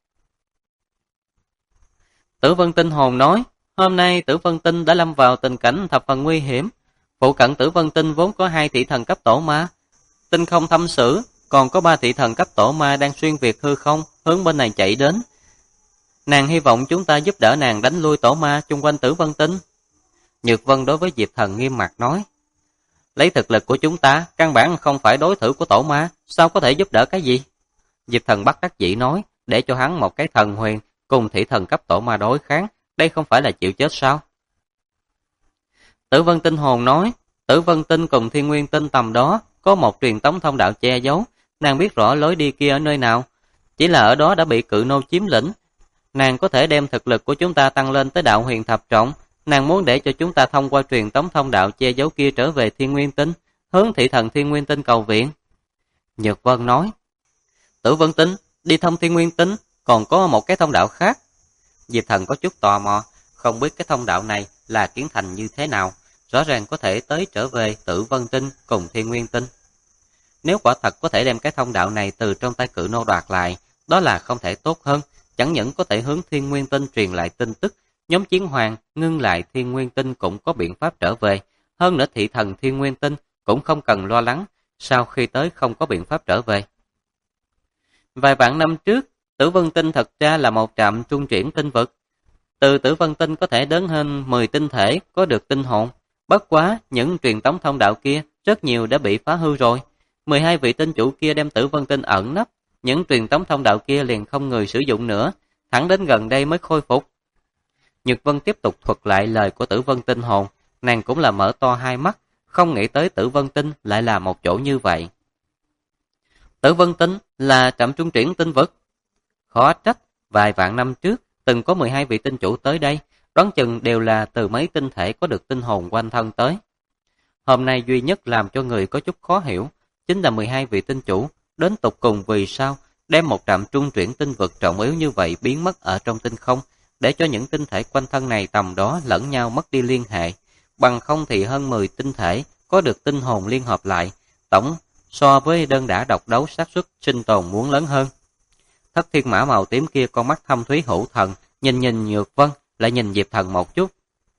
Tử Vân Tinh hồn nói, hôm nay Tử Vân Tinh đã lâm vào tình cảnh thập phần nguy hiểm. Phụ cận Tử Vân Tinh vốn có 2 thị thần cấp tổ ma, tinh không thâm sử, còn có 3 thị thần cấp tổ ma đang xuyên việt hư không, hướng bên này chạy đến. Nàng hy vọng chúng ta giúp đỡ nàng đánh lui tổ ma chung quanh Tử Vân Tinh. Nhược Vân đối với Diệp Thần nghiêm mặt nói, lấy thực lực của chúng ta, căn bản không phải đối thủ của tổ ma, sao có thể giúp đỡ cái gì? Diệp Thần bất đắc dĩ nói, để cho hắn một cái thần huyền cùng thị thần cấp tổ ma đối kháng, đây không phải là chịu chết sao? Tử Vân Tinh hồn nói, Tử Vân Tinh cùng Thiên Nguyên Tinh tầm đó có một truyền tống thông đạo che giấu, nàng biết rõ lối đi kia ở nơi nào, chỉ là ở đó đã bị cự nô chiếm lĩnh. Nàng có thể đem thực lực của chúng ta tăng lên tới đạo huyền thập trọng, nàng muốn để cho chúng ta thông qua truyền tống thông đạo che giấu kia trở về Thiên Nguyên Tinh, hướng thị thần Thiên Nguyên Tinh cầu viện. Nhược Vân nói, Tử Vân Tinh đi thông Thiên Nguyên Tinh, còn có một cái thông đạo khác. Diệp Thần có chút tò mò, không biết cái thông đạo này là kiến thành như thế nào, rõ ràng có thể tới trở về Tử Vân Tinh cùng Thiên Nguyên Tinh. Nếu quả thật có thể đem cái thông đạo này từ trong tay Cự Nô đoạt lại, đó là không thể tốt hơn, chẳng những có thể hướng Thiên Nguyên Tinh truyền lại tin tức, nhóm Chiến Hoàng ngưng lại Thiên Nguyên Tinh cũng có biện pháp trở về, hơn nữa thị thần Thiên Nguyên Tinh cũng không cần lo lắng, sau khi tới không có biện pháp trở về. Vài vạn năm trước, Tử Vân Tinh thật ra là một trạm trung chuyển tinh vực. Từ Tử Vân Tinh có thể đến hơn 10 tinh thể có được tinh hồn, bất quá những truyền tống thông đạo kia rất nhiều đã bị phá hư rồi. 12 vị tinh chủ kia đem Tử Vân Tinh ẩn nấp, những truyền tống thông đạo kia liền không người sử dụng nữa, thẳng đến gần đây mới khôi phục. Nhược Vân tiếp tục thuật lại lời của Tử Vân Tinh hồn, nàng cũng là mở to hai mắt, không nghĩ tới Tử Vân Tinh lại là một chỗ như vậy. Tử Vân Tinh là trạm trung chuyển tinh vực. Khó trách, vài vạn năm trước, từng có 12 vị tinh chủ tới đây, đoán chừng đều là từ mấy tinh thể có được tinh hồn quanh thân tới. Hôm nay duy nhất làm cho người có chút khó hiểu, chính là 12 vị tinh chủ, đến tục cùng vì sao đem một trạm trung chuyển tinh vực trọng yếu như vậy biến mất ở trong tinh không, để cho những tinh thể quanh thân này tầm đó lẫn nhau mất đi liên hệ, bằng không thì hơn 10 tinh thể có được tinh hồn liên hợp lại, tổng so với đơn đả độc đấu xác suất sinh tồn muốn lớn hơn. Thất thiên mã màu tím kia con mắt thâm thúy hữu thần, nhìn Nhược Vân, lại nhìn Diệp Thần một chút.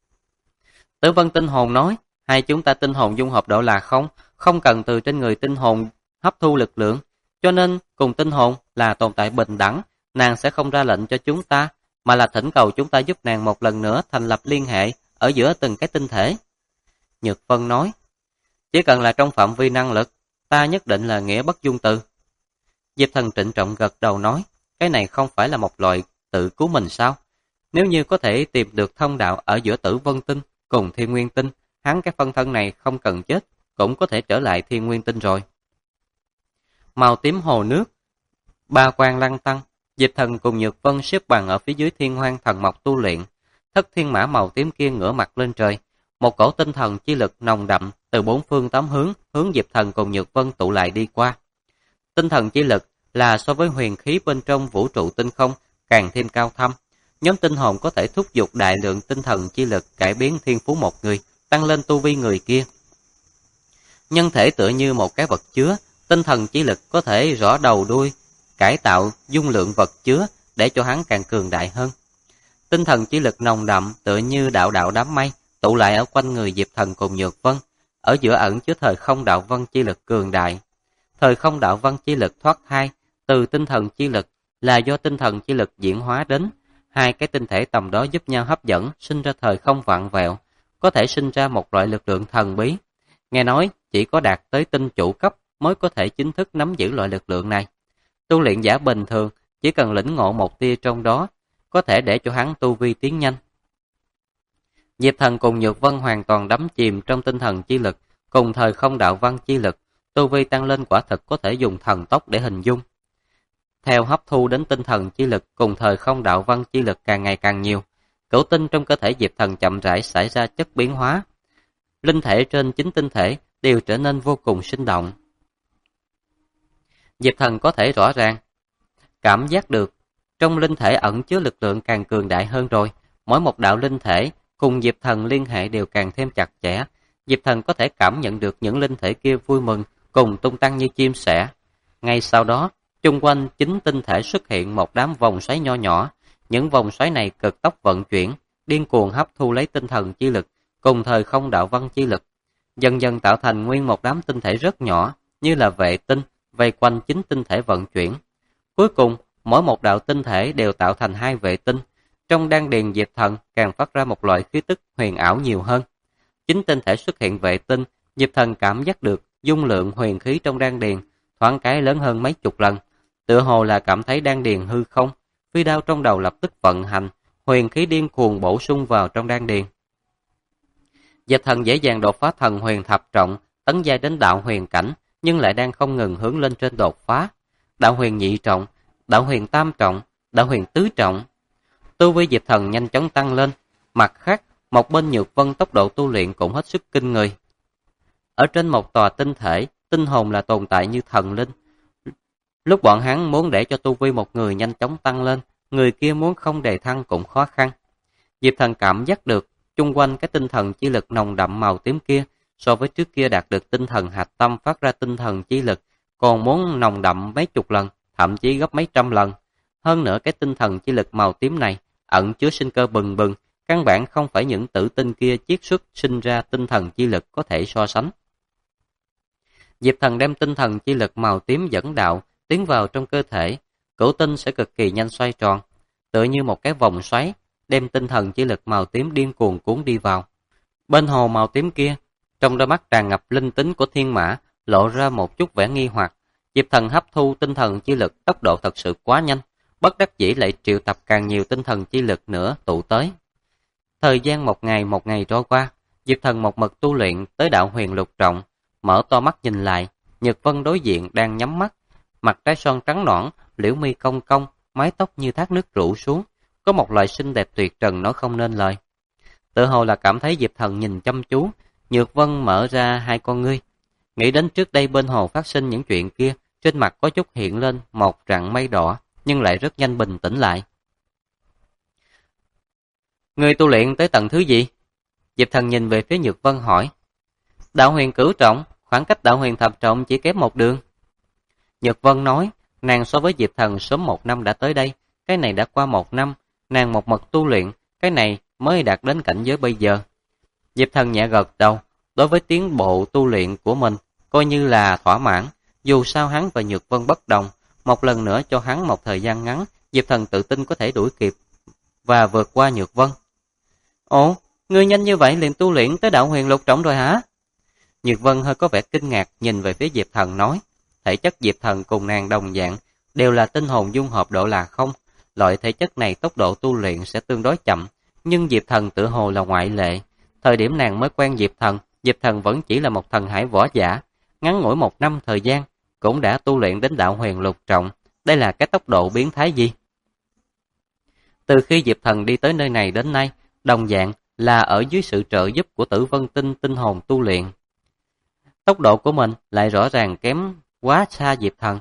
Tử Vân tinh hồn nói, hai chúng ta tinh hồn dung hợp độ là không cần từ trên người tinh hồn hấp thu lực lượng, cho nên cùng tinh hồn là tồn tại bình đẳng, nàng sẽ không ra lệnh cho chúng ta, mà là thỉnh cầu chúng ta giúp nàng một lần nữa thành lập liên hệ ở giữa từng cái tinh thể. Nhược Vân nói, chỉ cần là trong phạm vi năng lực, ta nhất định là nghĩa bất dung từ. Diệp Thần trịnh trọng gật đầu nói, cái này không phải là một loại tự cứu mình sao? Nếu như có thể tìm được thông đạo ở giữa Tử Vân Tinh cùng Thiên Nguyên Tinh, hắn cái phân thân này không cần chết, cũng có thể trở lại Thiên Nguyên Tinh rồi. Màu tím hồ nước, ba quang lăng tăng, Diệp Thần cùng Nhược Vân xếp bằng ở phía dưới Thiên Hoang Thần Mộc tu luyện. Thất thiên mã màu tím kia ngửa mặt lên trời, một cổ tinh thần chi lực nồng đậm từ bốn phương tám hướng Diệp Thần cùng Nhược Vân tụ lại đi qua. Tinh thần chi lực là so với huyền khí bên trong vũ trụ tinh không càng thêm cao thâm. Nhóm tinh hồn có thể thúc giục đại lượng tinh thần chi lực cải biến thiên phú một người, tăng lên tu vi người kia. Nhân thể tựa như một cái vật chứa, tinh thần chi lực có thể rõ đầu đuôi, cải tạo dung lượng vật chứa để cho hắn càng cường đại hơn. Tinh thần chi lực nồng đậm tựa như đạo đạo đám mây tụ lại ở quanh người Diệp Thần cùng Nhược Vân, ở giữa ẩn chứa thời không đạo vân chi lực cường đại. Thời không đạo vân chi lực thoát thai từ tinh thần chi lực là do tinh thần chi lực diễn hóa đến, hai cái tinh thể tầm đó giúp nhau hấp dẫn, sinh ra thời không vặn vẹo, có thể sinh ra một loại lực lượng thần bí. Nghe nói chỉ có đạt tới tinh chủ cấp mới có thể chính thức nắm giữ loại lực lượng này. Tu luyện giả bình thường chỉ cần lĩnh ngộ một tia trong đó, có thể để cho hắn tu vi tiến nhanh. Diệp Thần cùng Nhược Vân hoàn toàn đắm chìm trong tinh thần chi lực, cùng thời không đạo văn chi lực, tu vi tăng lên quả thực có thể dùng thần tốc để hình dung. Theo hấp thu đến tinh thần chi lực cùng thời không đạo văn chi lực càng ngày càng nhiều, cửu tinh trong cơ thể Diệp Thần chậm rãi xảy ra chất biến hóa. Linh thể trên 9 tinh thể đều trở nên vô cùng sinh động. Diệp Thần có thể rõ ràng cảm giác được trong linh thể ẩn chứa lực lượng càng cường đại hơn rồi, mỗi một đạo linh thể cùng Diệp Thần liên hệ đều càng thêm chặt chẽ. Diệp Thần có thể cảm nhận được những linh thể kia vui mừng cùng tung tăng như chim sẻ. Ngay sau đó, chung quanh 9 tinh thể xuất hiện một đám vòng xoáy nho nhỏ, những vòng xoáy này cực tốc vận chuyển, điên cuồng hấp thu lấy tinh thần chi lực cùng thời không đạo văn chi lực, dần dần tạo thành nguyên một đám tinh thể rất nhỏ, như là vệ tinh, vây quanh 9 tinh thể vận chuyển. Cuối cùng, mỗi một đạo tinh thể đều tạo thành 2 vệ tinh. Trong đan điền Diệp Thần càng phát ra một loại khí tức huyền ảo nhiều hơn. 9 tinh thể xuất hiện vệ tinh, Diệp Thần cảm giác được dung lượng huyền khí trong đan điền thoáng cái lớn hơn mấy chục lần, tựa hồ là cảm thấy đan điền hư không. Phi đao trong đầu lập tức vận hành, huyền khí điên cuồng bổ sung vào trong đan điền. Diệp Thần dễ dàng đột phá thần huyền thập trọng, tấn giai đến đạo huyền cảnh, nhưng lại đang không ngừng hướng lên trên đột phá. Đạo huyền nhị trọng, đạo huyền tam trọng, đạo huyền tứ trọng. Tu vi Diệp Thần nhanh chóng tăng lên, mặt khác, một bên Nhược Vân tốc độ tu luyện cũng hết sức kinh người. Ở trên một tòa tinh thể, tinh hồn là tồn tại như thần linh. Lúc bọn hắn muốn để cho tu vi một người nhanh chóng tăng lên, người kia muốn không đề thăng cũng khó khăn. Diệp Thần cảm giác được chung quanh cái tinh thần chi lực nồng đậm màu tím kia, so với trước kia đạt được tinh thần hạch tâm phát ra tinh thần chi lực, còn muốn nồng đậm mấy chục lần, thậm chí gấp mấy trăm lần. Hơn nữa cái tinh thần chi lực màu tím này ẩn chứa sinh cơ bừng bừng, căn bản không phải những tử tinh kia chiết xuất sinh ra tinh thần chi lực có thể so sánh. Diệp Thần đem tinh thần chi lực màu tím dẫn đạo tiến vào trong cơ thể, cửu tinh sẽ cực kỳ nhanh xoay tròn, tựa như một cái vòng xoáy, đem tinh thần chi lực màu tím điên cuồng cuốn đi vào. Bên hồ màu tím kia, trong đôi mắt tràn ngập linh tính của thiên mã, lộ ra một chút vẻ nghi hoặc. Diệp Thần hấp thu tinh thần chi lực tốc độ thật sự quá nhanh, bất đắc dĩ lại triệu tập càng nhiều tinh thần chi lực nữa tụ tới. Thời gian một ngày trôi qua, Diệp Thần một mực tu luyện tới đạo huyền lục trọng, mở to mắt nhìn lại, Nhật Vân đối diện đang nhắm mắt, mặt trái son trắng nõn, liễu mi cong cong, mái tóc như thác nước rủ xuống, có một loại xinh đẹp tuyệt trần nói không nên lời. Tự hồ là cảm thấy Diệp Thần nhìn chăm chú, Nhược Vân mở ra hai con ngươi, nghĩ đến trước đây bên hồ phát sinh những chuyện kia, trên mặt có chút hiện lên một rặng mây đỏ, nhưng lại rất nhanh bình tĩnh lại. Ngươi tu luyện tới tầng thứ gì? Diệp Thần nhìn về phía Nhược Vân hỏi. Đạo huyền cửu trọng, khoảng cách đạo huyền thập trọng chỉ kém một đường. Nhược Vân nói, nàng so với Diệp Thần sớm 1 năm đã tới đây, cái này đã qua 1 năm, nàng một mực tu luyện, cái này mới đạt đến cảnh giới bây giờ. Diệp Thần nhẹ gật đầu, đối với tiến bộ tu luyện của mình, coi như là thỏa mãn, dù sao hắn và Nhược Vân bất đồng, một lần nữa cho hắn một thời gian ngắn, Diệp Thần tự tin có thể đuổi kịp và vượt qua Nhược Vân. Ồ, ngươi nhanh như vậy liền tu luyện tới đạo huyền lục trọng rồi hả? Nhược Vân hơi có vẻ kinh ngạc nhìn về phía Diệp Thần nói, thể chất Diệp Thần cùng nàng đồng dạng, đều là tinh hồn dung hợp độ là không, loại thể chất này tốc độ tu luyện sẽ tương đối chậm, nhưng Diệp Thần tự hồ là ngoại lệ. Thời điểm nàng mới quen Diệp Thần vẫn chỉ là một thần hải võ giả, ngắn ngủi 1 năm thời gian, cũng đã tu luyện đến đạo huyền lục trọng, đây là cái tốc độ biến thái gì? Từ khi Diệp Thần đi tới nơi này đến nay, đồng dạng là ở dưới sự trợ giúp của Tử Vân Tinh tinh hồn tu luyện. Tốc độ của mình lại rõ ràng kém quá xa Diệp Thần.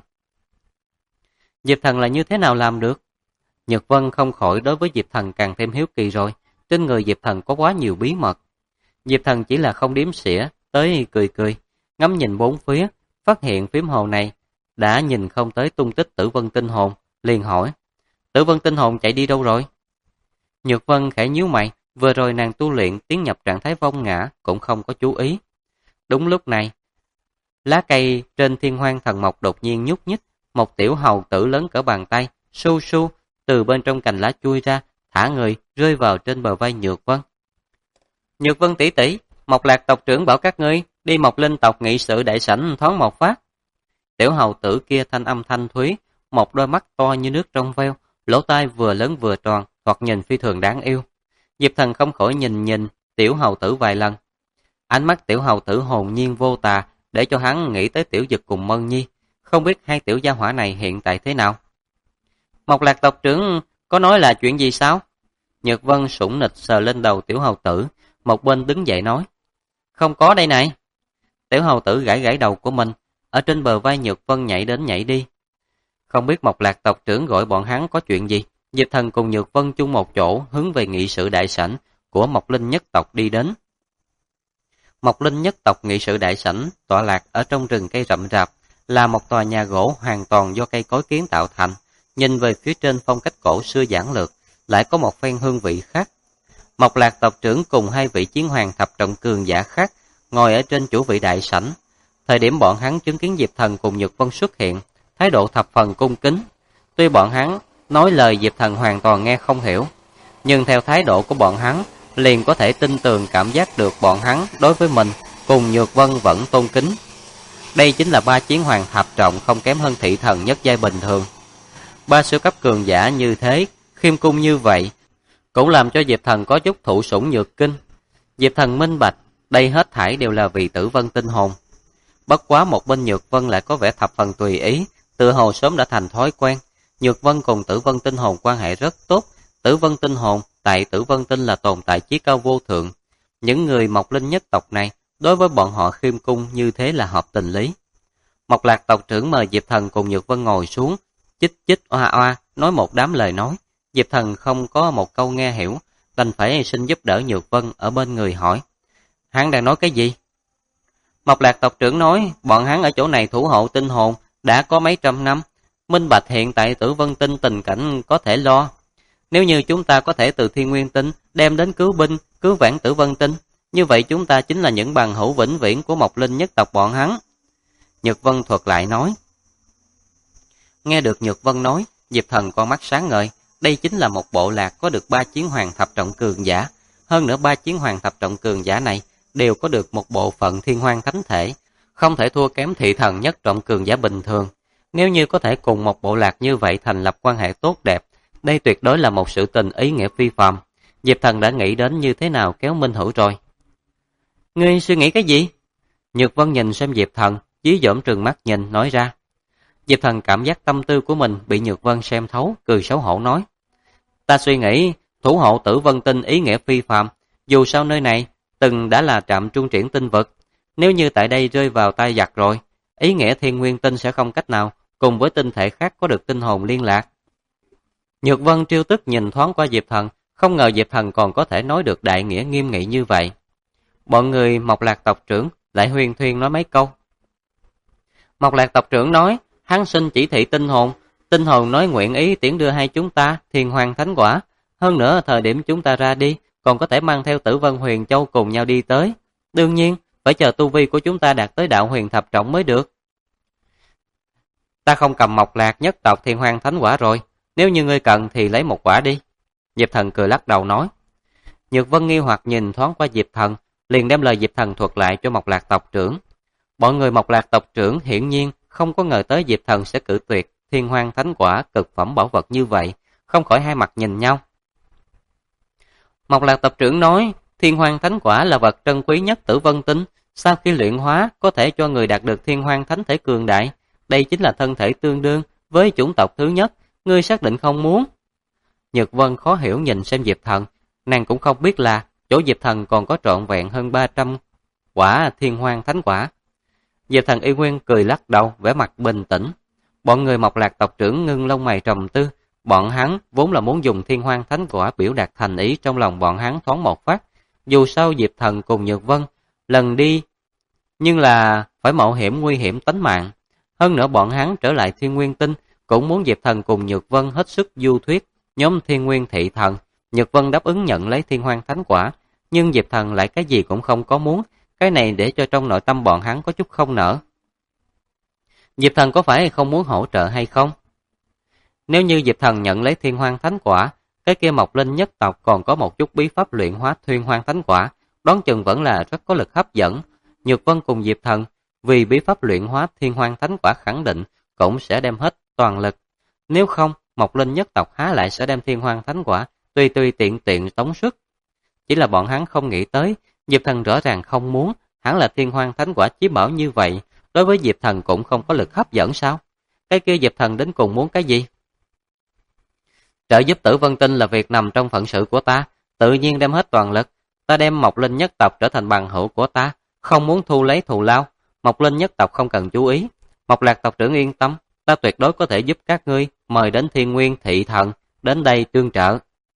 Diệp Thần là như thế nào làm được? Nhật Vân không khỏi đối với Diệp Thần càng thêm hiếu kỳ rồi, trên người Diệp Thần có quá nhiều bí mật. Diệp Thần chỉ là không đếm xỉa, tới cười cười, ngắm nhìn bốn phía, phát hiện phím hồ này đã nhìn không tới tung tích Tử Vân tinh hồn, liền hỏi, Tử Vân tinh hồn chạy đi đâu rồi? Nhược Vân khẽ nhíu mày, vừa rồi nàng tu luyện tiến nhập trạng thái vong ngã cũng không có chú ý. Đúng lúc này, lá cây trên thiên hoang thần mộc đột nhiên nhúc nhích, một tiểu hầu tử lớn cỡ bàn tay, su su từ bên trong cành lá chui ra, thả người rơi vào trên bờ vai Nhược Vân. Nhược Vân tỷ tỷ, Mộc Lạc tộc trưởng bảo các ngươi đi Mộc Linh tộc nghị sự đại sảnh thoáng một phát. Tiểu hầu tử kia thanh âm thanh thúy, một đôi mắt to như nước trong veo, lỗ tai vừa lớn vừa tròn, thoạt nhìn phi thường đáng yêu. Diệp Thần không khỏi nhìn tiểu hầu tử vài lần. Ánh mắt tiểu hầu tử hồn nhiên vô tà, để cho hắn nghĩ tới Tiểu Dực cùng Mân Nhi, không biết hai tiểu gia hỏa này hiện tại thế nào. Mộc Lạc tộc trưởng có nói là chuyện gì sao? Nhược Vân sủng nịch sờ lên đầu tiểu hầu tử, một bên đứng dậy nói, không có đây này. Tiểu hầu tử gãi gãi đầu của mình, ở trên bờ vai Nhược Vân nhảy đến nhảy đi. Không biết Mộc Lạc tộc trưởng gọi bọn hắn có chuyện gì. Diệp Thần cùng Nhược Vân chung một chỗ hướng về nghị sự đại sảnh của Mộc Linh nhất tộc đi đến. Mộc Linh nhất tộc nghị sự đại sảnh tọa lạc ở trong rừng cây rậm rạp, là một tòa nhà gỗ hoàn toàn do cây cối kiến tạo thành. Nhìn về phía trên phong cách cổ xưa giản lược, lại có một phen hương vị khác. Mộc Lạc tộc trưởng cùng hai vị chiến hoàng thập trọng cường giả khác ngồi ở trên chủ vị đại sảnh. Thời điểm bọn hắn chứng kiến Diệp Thần cùng Nhược Vân xuất hiện, thái độ thập phần cung kính. Tuy bọn hắn nói lời Diệp Thần hoàn toàn nghe không hiểu, nhưng theo thái độ của bọn hắn, liền có thể tin tưởng cảm giác được bọn hắn đối với mình cùng Nhược Vân vẫn tôn kính. Đây chính là 3 chiến hoàng thập trọng không kém hơn thị thần nhất giai bình thường. 3 siêu cấp cường giả như thế, khiêm cung như vậy, cũng làm cho Diệp Thần có chút thụ sủng nhược kinh. Diệp Thần minh bạch, đây hết thảy đều là vì Tử Vân tinh hồn. Bất quá một bên Nhược Vân lại có vẻ thập phần tùy ý, tự hồ sớm đã thành thói quen. Nhược Vân cùng Tử Vân tinh hồn quan hệ rất tốt, Tử Vân tinh hồn tại Tử Vân tinh là tồn tại chí cao vô thượng. Những người Mộc Linh nhất tộc này, đối với bọn họ khiêm cung như thế là hợp tình lý. Mộc Lạc tộc trưởng mời Diệp Thần cùng Nhược Vân ngồi xuống, chích chích oa oa, nói một đám lời nói. Diệp Thần không có một câu nghe hiểu, đành phải xin giúp đỡ Nhược Vân ở bên người hỏi. Hắn đang nói cái gì? Mộc Lạc tộc trưởng nói, bọn hắn ở chỗ này thủ hộ tinh hồn đã có mấy trăm năm. Minh bạch hiện tại Tử Vân Tinh tình cảnh có thể lo. Nếu như chúng ta có thể từ Thiên Nguyên Tinh đem đến cứu binh, cứu vãn Tử Vân Tinh, như vậy chúng ta chính là những bằng hữu vĩnh viễn của Mộc Linh nhất tộc bọn hắn. Nhược Vân thuật lại nói. Nghe được Nhược Vân nói, Diệp Thần con mắt sáng ngời. Đây chính là một bộ lạc có được 3 chiến hoàng thập trọng cường giả. Hơn nữa 3 chiến hoàng thập trọng cường giả này đều có được một bộ phận thiên hoang thánh thể, không thể thua kém thị thần nhất trọng cường giả bình thường. Nếu như có thể cùng một bộ lạc như vậy thành lập quan hệ tốt đẹp, đây tuyệt đối là một sự tình ý nghĩa phi phàm. Diệp Thần đã nghĩ đến như thế nào kéo Minh Hữu rồi. Ngươi suy nghĩ cái gì? Nhược Vân nhìn xem Diệp Thần, dí dỏm trừng mắt nhìn, nói ra. Diệp Thần cảm giác tâm tư của mình bị Nhược Vân xem thấu, cười xấu hổ nói. Ta suy nghĩ, thủ hộ Tử Vân Tinh ý nghĩa phi phàm, dù sao nơi này từng đã là trạm trung triển tinh vực. Nếu như tại đây rơi vào tay giặc rồi, ý nghĩa Thiên Nguyên Tinh sẽ không cách nào cùng với tinh thể khác có được tinh hồn liên lạc. Nhược Vân trêu tức nhìn thoáng qua Diệp Thần, không ngờ Diệp Thần còn có thể nói được đại nghĩa nghiêm nghị như vậy. Bọn người Mộc Lạc tộc trưởng lại huyền thuyên nói mấy câu. Mộc Lạc tộc trưởng nói, hắn xin chỉ thị tinh hồn nói nguyện ý tiễn đưa hai chúng ta Thiên Hoàng Thánh Quả. Hơn nữa thời điểm chúng ta ra đi, còn có thể mang theo Tử Vân Huyền Châu cùng nhau đi tới. Đương nhiên, phải chờ tu vi của chúng ta đạt tới đạo huyền thập trọng mới được. Ta không cầm Mộc Lạc nhất tộc Thiên Hoàng Thánh Quả rồi, nếu như ngươi cần thì lấy một quả đi. Diệp Thần cười lắc đầu nói. Nhược Vân nghi hoặc nhìn thoáng qua Diệp Thần, liền đem lời Diệp Thần thuật lại cho Mộc Lạc tộc trưởng. Bọn người Mộc Lạc tộc trưởng hiển nhiên không có ngờ tới Diệp Thần sẽ cự tuyệt Thiên Hoàng Thánh Quả cực phẩm bảo vật như vậy, không khỏi hai mặt nhìn nhau. Mộc Lạc tộc trưởng nói, Thiên Hoàng Thánh Quả là vật trân quý nhất Tử Vân Tinh, sau khi luyện hóa có thể cho người đạt được Thiên Hoàng Thánh thể cường đại, đây chính là thân thể tương đương với chủng tộc thứ nhất, ngươi xác định không muốn? Nhược Vân khó hiểu nhìn xem Diệp Thần, nàng cũng không biết là chỗ Diệp Thần còn có trọn vẹn hơn 300 quả Thiên Hoàng Thánh Quả. Diệp Thần y nguyên cười lắc đầu, vẻ mặt bình tĩnh. Bọn người Mộc Lạc tộc trưởng ngưng lông mày trầm tư, bọn hắn vốn là muốn dùng Thiên Hoàng Thánh Quả biểu đạt thành ý trong lòng bọn hắn thoáng một phát. Dù sao Diệp Thần cùng Nhược Vân lần đi, nhưng là phải mạo hiểm nguy hiểm tính mạng. Hơn nữa bọn hắn trở lại Thiên Nguyên Tinh cũng muốn Diệp Thần cùng Nhược Vân hết sức du thuyết nhóm Thiên Nguyên Thị Thần. Nhược Vân đáp ứng nhận lấy Thiên Hoàng Thánh Quả, nhưng Diệp Thần lại cái gì cũng không có muốn, cái này để cho trong nội tâm bọn hắn có chút không nở. Diệp Thần có phải không muốn hỗ trợ hay không? Nếu như Diệp Thần nhận lấy Thiên Hoàng Thánh Quả, cái kia Mộc Linh nhất tộc còn có một chút bí pháp luyện hóa Thiên Hoàng Thánh Quả, đoán chừng vẫn là rất có lực hấp dẫn. Nhược Vân cùng Diệp Thần vì bí pháp luyện hóa Thiên Hoàng Thánh Quả khẳng định cũng sẽ đem hết toàn lực. Nếu không, Mộc Linh nhất tộc há lại sẽ đem Thiên Hoàng Thánh Quả tùy tiện tống sức. Chỉ là bọn hắn không nghĩ tới, Diệp Thần rõ ràng không muốn, hẳn là Thiên Hoàng Thánh Quả chí bảo như vậy, đối với Diệp Thần cũng không có lực hấp dẫn sao? Cái kia Diệp Thần đến cùng muốn cái gì? Trợ giúp Tử Vân Tinh là việc nằm trong phận sự của ta, tự nhiên đem hết toàn lực. Ta đem Mộc Linh nhất tộc trở thành bằng hữu của ta, không muốn thu lấy thù lao. Mộc Linh nhất tộc không cần chú ý. Mộc Lạc tộc trưởng yên tâm, ta tuyệt đối có thể giúp các ngươi mời đến Thiên Nguyên Thị Thần đến đây tương trợ.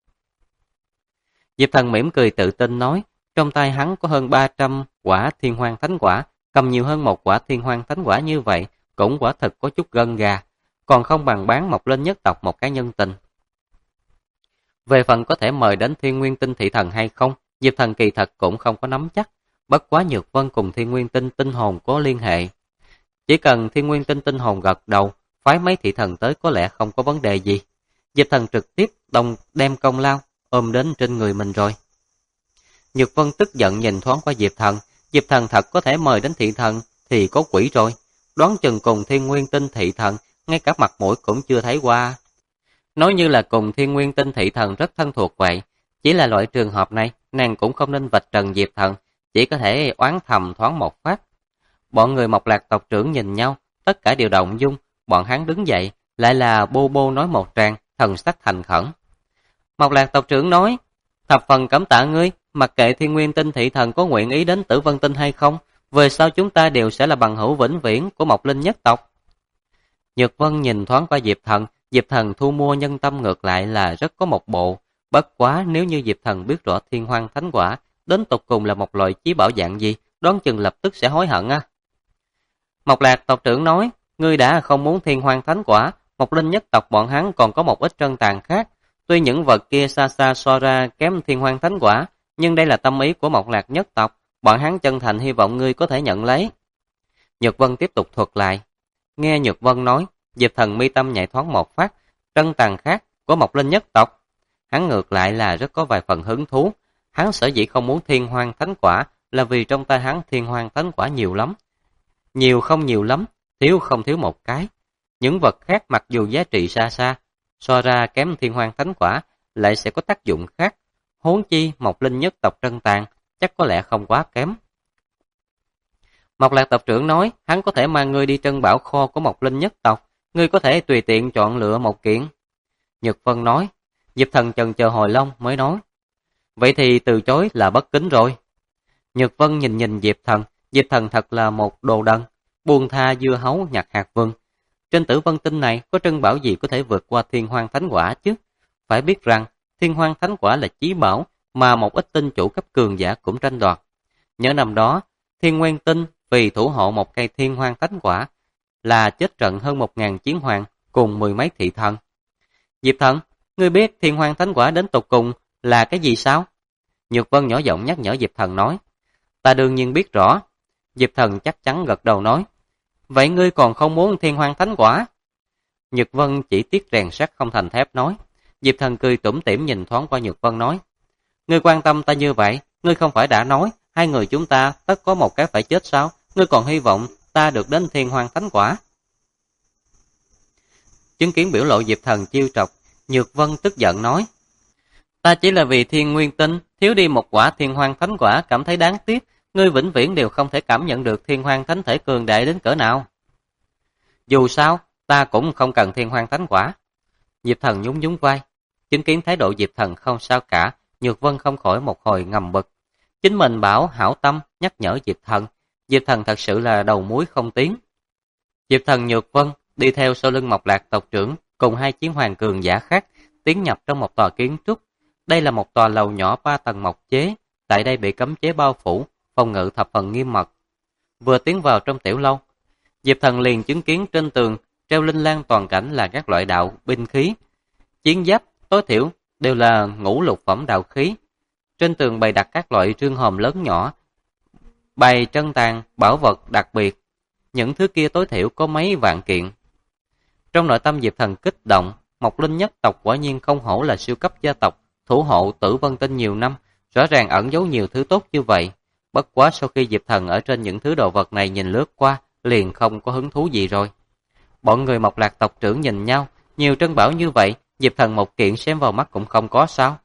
Diệp Thần mỉm cười tự tin nói, trong tay hắn có hơn 300 quả Thiên Hoàng Thánh Quả, cầm nhiều hơn một quả Thiên Hoàng Thánh Quả như vậy, cũng quả thực có chút gân gà, còn không bằng bán Mộc Linh nhất tộc một cái nhân tình. Về phần có thể mời đến Thiên Nguyên Tinh Thị Thần hay không, Diệp Thần kỳ thật cũng không có nắm chắc, bất quá Nhược Vân cùng Thiên Nguyên Tinh tinh hồn có liên hệ. Chỉ cần Thiên Nguyên Tinh tinh hồn gật đầu, phái mấy thị thần tới có lẽ không có vấn đề gì. Diệp Thần trực tiếp đem công lao ôm đến trên người mình rồi. Nhược Vân tức giận nhìn thoáng qua Diệp Thần thật có thể mời đến thị thần thì có quỷ rồi. Đoán chừng cùng Thiên Nguyên Tinh thị thần, ngay cả mặt mũi cũng chưa thấy qua. Nói như là cùng Thiên Nguyên Tinh thị thần rất thân thuộc vậy. Chỉ là loại trường hợp này, nàng cũng không nên vạch trần Diệp Thần, chỉ có thể oán thầm thoáng một phát. Bọn người Mộc Lạc tộc trưởng nhìn nhau, tất cả đều động dung, bọn hắn đứng dậy, lại là bô bô nói một tràng, thần sắc thành khẩn. Mộc Lạc tộc trưởng nói, thập phần cảm tạ ngươi, mặc kệ Thiên Nguyên Tinh thị thần có nguyện ý đến Tử Vân Tinh hay không, Về sau chúng ta đều sẽ là bằng hữu vĩnh viễn của Mộc Linh nhất tộc. Nhược Vân nhìn thoáng qua Diệp Thần thu mua nhân tâm ngược lại là rất có một bộ. Bất quá nếu như Diệp Thần biết rõ Thiên Hoang Thánh Quả đến tục cùng là một loại chí bảo dạng gì, đoán chừng lập tức sẽ hối hận á. Mộc Lạc tộc trưởng nói, ngươi đã không muốn Thiên Hoang Thánh Quả, Mộc Linh nhất tộc bọn hắn còn có một ít trân tàn khác. Tuy những vật kia xa xa so ra kém Thiên Hoang Thánh Quả, nhưng đây là tâm ý của Mộc Lạc nhất tộc, bọn hắn chân thành hy vọng ngươi có thể nhận lấy. Nhược Vân tiếp tục thuật lại. Nghe Nhược Vân nói, Diệp Thần mi tâm nhảy thoáng một phát, trân tàn khác của Mộc Linh nhất tộc. Hắn ngược lại là rất có vài phần hứng thú. Hắn sở dĩ không muốn Thiên Hoang Thánh Quả là vì trong tay hắn Thiên Hoang Thánh Quả nhiều lắm. Nhiều không nhiều lắm, thiếu không thiếu một cái. Những vật khác mặc dù giá trị xa xa, so ra kém Thiên Hoang Thánh Quả lại sẽ có tác dụng khác. Huống chi Mộc Linh nhất tộc trân tàn, chắc có lẽ không quá kém. Mộc Lạc tộc trưởng nói, hắn có thể mang ngươi đi trân bảo kho của Mộc Linh nhất tộc, ngươi có thể tùy tiện chọn lựa một kiện. Nhược Vân nói, Diệp Thần chần chờ hồi lâu mới nói, vậy thì từ chối là bất kính rồi. Nhược Vân nhìn Diệp Thần thật là một đồ đần, buông tha dưa hấu nhặt hạt vừng. Trên tử vân tinh này có trân bảo gì có thể vượt qua Thiên Hoang Thánh Quả chứ? Phải biết rằng, Thiên Hoang Thánh Quả là chí bảo mà một ít tinh chủ cấp cường giả cũng tranh đoạt. Nhớ năm đó, Thiên Nguyên Tinh vì thủ hộ một cây Thiên Hoang Thánh Quả là chết trận hơn 1000 chiến hoàng cùng mười mấy thị thần. Diệp Thần, ngươi biết Thiên Hoang Thánh Quả đến tục cùng là cái gì sao? Nhược Vân nhỏ giọng nhắc nhở Diệp Thần nói. Ta đương nhiên biết rõ. Diệp Thần chắc chắn gật đầu nói. Vậy ngươi còn không muốn Thiên Hoang Thánh Quả? Nhược Vân chỉ tiếc rèn sắt không thành thép nói. Diệp Thần cười tủm tỉm nhìn thoáng qua Nhược Vân nói. Ngươi quan tâm ta như vậy, ngươi không phải đã nói hai người chúng ta tất có một cái phải chết sao? Ngươi còn hy vọng ta được đến Thiên Hoang Thánh Quả? Chứng kiến biểu lộ Diệp Thần chiêu trọc, Nhược Vân tức giận nói. Ta chỉ là vì Thiên Nguyên Tinh, thiếu đi một quả Thiên Hoang Thánh Quả cảm thấy đáng tiếc, ngươi vĩnh viễn đều không thể cảm nhận được Thiên Hoang Thánh Thể cường đại đến cỡ nào. Dù sao, ta cũng không cần Thiên Hoang Thánh Quả. Diệp Thần nhún nhún vai, chứng kiến thái độ Diệp Thần không sao cả, Nhược Vân không khỏi một hồi ngầm bực. Chính mình bảo hảo tâm nhắc nhở Diệp Thần thật sự là đầu muối không tiến. Diệp Thần Nhược Vân đi theo sau lưng Mộc Lạc tộc trưởng cùng hai chiến hoàng cường giả khác tiến nhập trong một tòa kiến trúc. Đây là một tòa lầu nhỏ 3 tầng mộc chế, tại đây bị cấm chế bao phủ, phòng ngự thập phần nghiêm mật. Vừa tiến vào trong tiểu lâu, Diệp Thần liền chứng kiến trên tường treo linh lang toàn cảnh là các loại đạo binh khí, chiến giáp tối thiểu đều là ngũ lục phẩm đạo khí. Trên tường bày đặt các loại trương hòm lớn nhỏ, bày trân tàn, bảo vật đặc biệt. Những thứ kia tối thiểu có mấy vạn kiện. Trong nội tâm Diệp Thần kích động, Mộc Linh nhất tộc quả nhiên không hổ là siêu cấp gia tộc, thủ hộ Tử Vân Tinh nhiều năm, rõ ràng ẩn giấu nhiều thứ tốt như vậy. Bất quá sau khi Diệp Thần ở trên những thứ đồ vật này nhìn lướt qua, liền không có hứng thú gì rồi. Bọn người Mộc Lạc tộc trưởng nhìn nhau, nhiều trân bảo như vậy, Diệp Thần một kiện xem vào mắt cũng không có sao.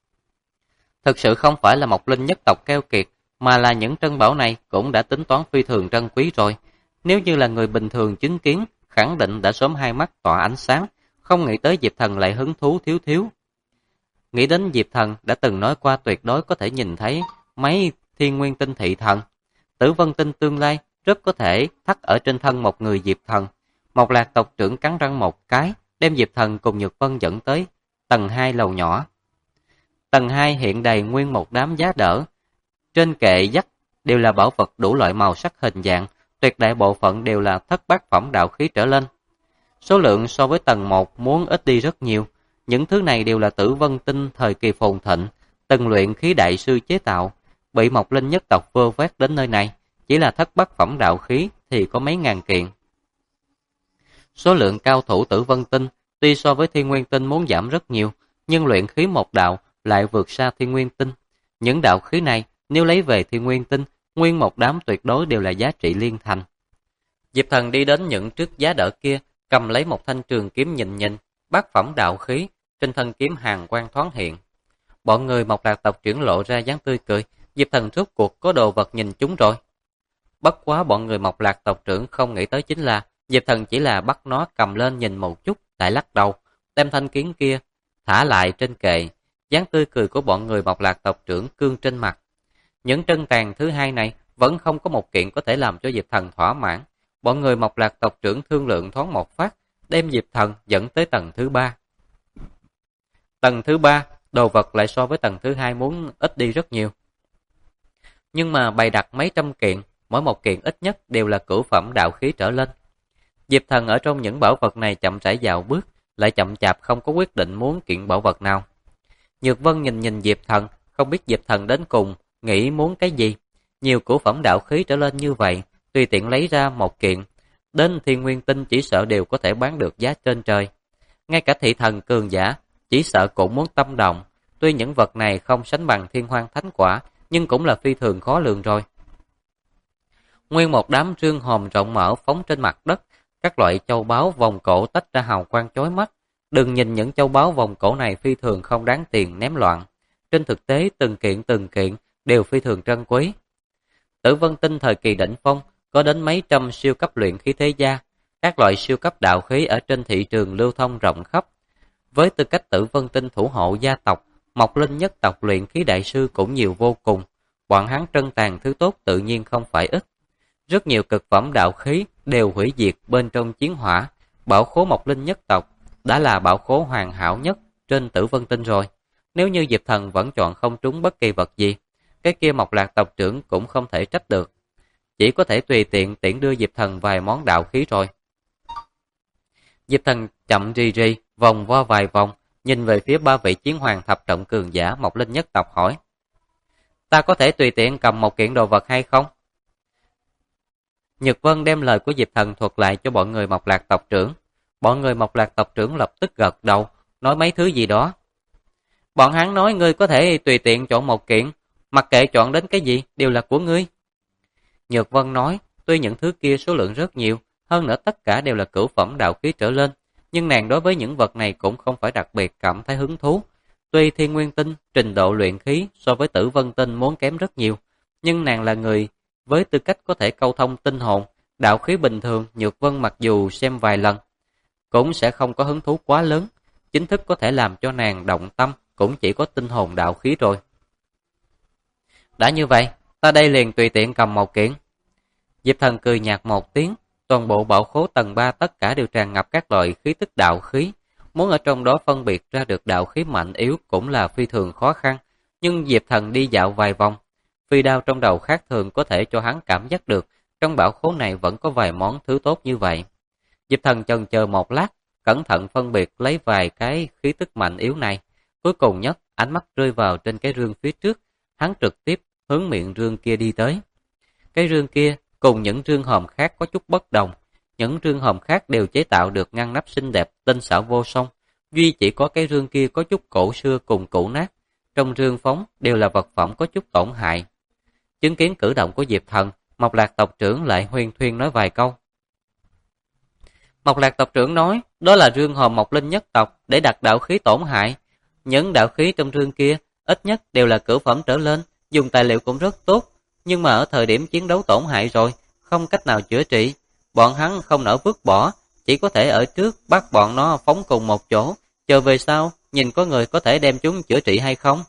Thực sự không phải là Mộc Linh nhất tộc keo kiệt, mà là những trân bảo này cũng đã tính toán phi thường trân quý rồi. Nếu như là người bình thường chứng kiến, khẳng định đã sớm hai mắt tỏa ánh sáng, không nghĩ tới Diệp Thần lại hứng thú thiếu. Nghĩ đến Diệp Thần đã từng nói qua tuyệt đối có thể nhìn thấy mấy Thiên Nguyên Tinh thị thần. Tử Vân Tinh tương lai rất có thể thắt ở trên thân một người Diệp Thần. Mộc Lạc tộc trưởng cắn răng một cái, đem Diệp Thần cùng Nhược Vân dẫn tới tầng 2 lầu nhỏ. Tầng 2 hiện đầy nguyên một đám giá đỡ. Trên kệ dắt đều là bảo vật đủ loại màu sắc hình dạng, tuyệt đại bộ phận đều là thất bát phẩm đạo khí trở lên. Số lượng so với tầng 1 muốn ít đi rất nhiều. Những thứ này đều là Tử Vân Tinh thời kỳ phồn thịnh, từng luyện khí đại sư chế tạo, bị Mộc Linh nhất tộc vơ vét đến nơi này, chỉ là thất bát phẩm đạo khí thì có mấy ngàn kiện. Số lượng cao thủ Tử Vân Tinh tuy so với Thiên Nguyên Tinh muốn giảm rất nhiều, nhưng luyện khí một đạo lại vượt xa Thiên Nguyên Tinh. Những đạo khí này nếu lấy về Thiên Nguyên Tinh, nguyên một đám tuyệt đối đều là giá trị liên thành. Diệp Thần đi đến những trước giá đỡ kia, cầm lấy một thanh trường kiếm nhìn, bát phẩm đạo khí, trên thân kiếm hàn quang thoáng hiện. Bọn người Mộc Lạc tộc chuyển lộ ra dáng tươi cười, Diệp Thần rốt cuộc có đồ vật nhìn chúng rồi. Bất quá bọn người Mộc Lạc tộc trưởng không nghĩ tới chính là Diệp Thần chỉ là bắt nó cầm lên nhìn một chút, lại lắc đầu, đem thanh kiếm kia thả lại trên kệ. Dáng tươi cười của bọn người Mộc Lạc tộc trưởng cương trên mặt. Những trân tàn thứ hai này vẫn không có một kiện có thể làm cho Diệp Thần thỏa mãn. Bọn người Mộc Lạc tộc trưởng thương lượng thoáng một phát, đem Diệp Thần dẫn tới tầng thứ 3. Tầng thứ 3, đồ vật lại so với tầng thứ 2 muốn ít đi rất nhiều. Nhưng mà bày đặt mấy trăm kiện, mỗi một kiện ít nhất đều là cửu phẩm đạo khí trở lên. Diệp Thần ở trong những bảo vật này chậm rãi dạo bước, lại chậm chạp không có quyết định muốn kiện bảo vật nào. Nhược Vân nhìn Diệp Thần, không biết Diệp Thần đến cùng nghĩ muốn cái gì. Nhiều cửu phẩm đạo khí trở lên như vậy, tùy tiện lấy ra một kiện, đến Thiên Nguyên Tinh chỉ sợ đều có thể bán được giá trên trời. Ngay cả thị thần cường giả, chỉ sợ cũng muốn tâm động. Tuy những vật này không sánh bằng Thiên Hoang Thánh Quả, nhưng cũng là phi thường khó lường rồi. Nguyên một đám rương hòm rộng mở phóng trên mặt đất, các loại châu báu vòng cổ tách ra hào quang chói mắt. Đừng nhìn những châu báu vòng cổ này phi thường không đáng tiền ném loạn. Trên thực tế từng kiện đều phi thường trân quý. Tử Vân Tinh thời kỳ đỉnh phong có đến mấy trăm siêu cấp luyện khí thế gia, các loại siêu cấp đạo khí ở trên thị trường lưu thông rộng khắp. Với tư cách Tử Vân Tinh thủ hộ gia tộc, Mộc Linh nhất tộc luyện khí đại sư cũng nhiều vô cùng, bọn hắn trân tàn thứ tốt tự nhiên không phải ít. Rất nhiều cực phẩm đạo khí đều hủy diệt bên trong chiến hỏa, bảo khố Mộc Linh nhất tộc đã là bảo khố hoàn hảo nhất trên Tử Vân Tinh rồi. Nếu như Diệp Thần vẫn chọn không trúng bất kỳ vật gì, cái kia Mộc Lạc tộc trưởng cũng không thể trách được. Chỉ có thể tùy tiện tiễn đưa Diệp Thần vài món đạo khí rồi. Diệp Thần chậm rì vòng vo vài vòng, nhìn về phía ba vị chiến hoàng thập trọng cường giả Mộc Linh nhất tộc hỏi: ta có thể tùy tiện cầm một kiện đồ vật hay không? Nhược Vân đem lời của Diệp Thần thuật lại cho bọn người Mộc Lạc tộc trưởng. Bọn người Mộc Lạc tộc trưởng lập tức gật đầu, nói mấy thứ gì đó. Bọn hắn nói ngươi có thể tùy tiện chọn một kiện, mặc kệ chọn đến cái gì đều là của ngươi. Nhược Vân nói, tuy những thứ kia số lượng rất nhiều, hơn nữa tất cả đều là cửu phẩm đạo khí trở lên, nhưng nàng đối với những vật này cũng không phải đặc biệt cảm thấy hứng thú. Tuy Thiên Nguyên Tinh trình độ luyện khí so với Tử Vân Tinh muốn kém rất nhiều, nhưng nàng là người với tư cách có thể câu thông tinh hồn, đạo khí bình thường Nhược Vân mặc dù xem vài lần, cũng sẽ không có hứng thú quá lớn, chính thức có thể làm cho nàng động tâm cũng chỉ có tinh hồn đạo khí rồi. Đã như vậy, ta đây liền tùy tiện cầm một kiện. Diệp Thần cười nhạt một tiếng, toàn bộ bảo khố tầng 3 tất cả đều tràn ngập các loại khí tức đạo khí. Muốn ở trong đó phân biệt ra được đạo khí mạnh yếu cũng là phi thường khó khăn, nhưng Diệp Thần đi dạo vài vòng, phi đao trong đầu khác thường có thể cho hắn cảm giác được trong bảo khố này vẫn có vài món thứ tốt như vậy. Diệp Thần chần chờ một lát, cẩn thận phân biệt lấy vài cái khí tức mạnh yếu này. Cuối cùng nhất, ánh mắt rơi vào trên cái rương phía trước, hắn trực tiếp hướng miệng rương kia đi tới. Cái rương kia cùng những rương hòm khác có chút bất đồng. Những rương hòm khác đều chế tạo được ngăn nắp xinh đẹp, tinh xảo vô song. Duy chỉ có cái rương kia có chút cổ xưa cùng cũ nát. Trong rương phóng đều là vật phẩm có chút tổn hại. Chứng kiến cử động của Diệp Thần, Mộc Lạc tộc trưởng lại huyên thuyên nói vài câu. Mộc Lạc tộc trưởng nói, đó là rương hòm Mộc Linh nhất tộc để đặt đạo khí tổn hại. Những đạo khí trong rương kia ít nhất đều là cửu phẩm trở lên, dùng tài liệu cũng rất tốt, nhưng mà ở thời điểm chiến đấu tổn hại rồi, không cách nào chữa trị. Bọn hắn không nỡ vứt bỏ, chỉ có thể ở trước bắt bọn nó phóng cùng một chỗ, chờ về sau, nhìn có người có thể đem chúng chữa trị hay không.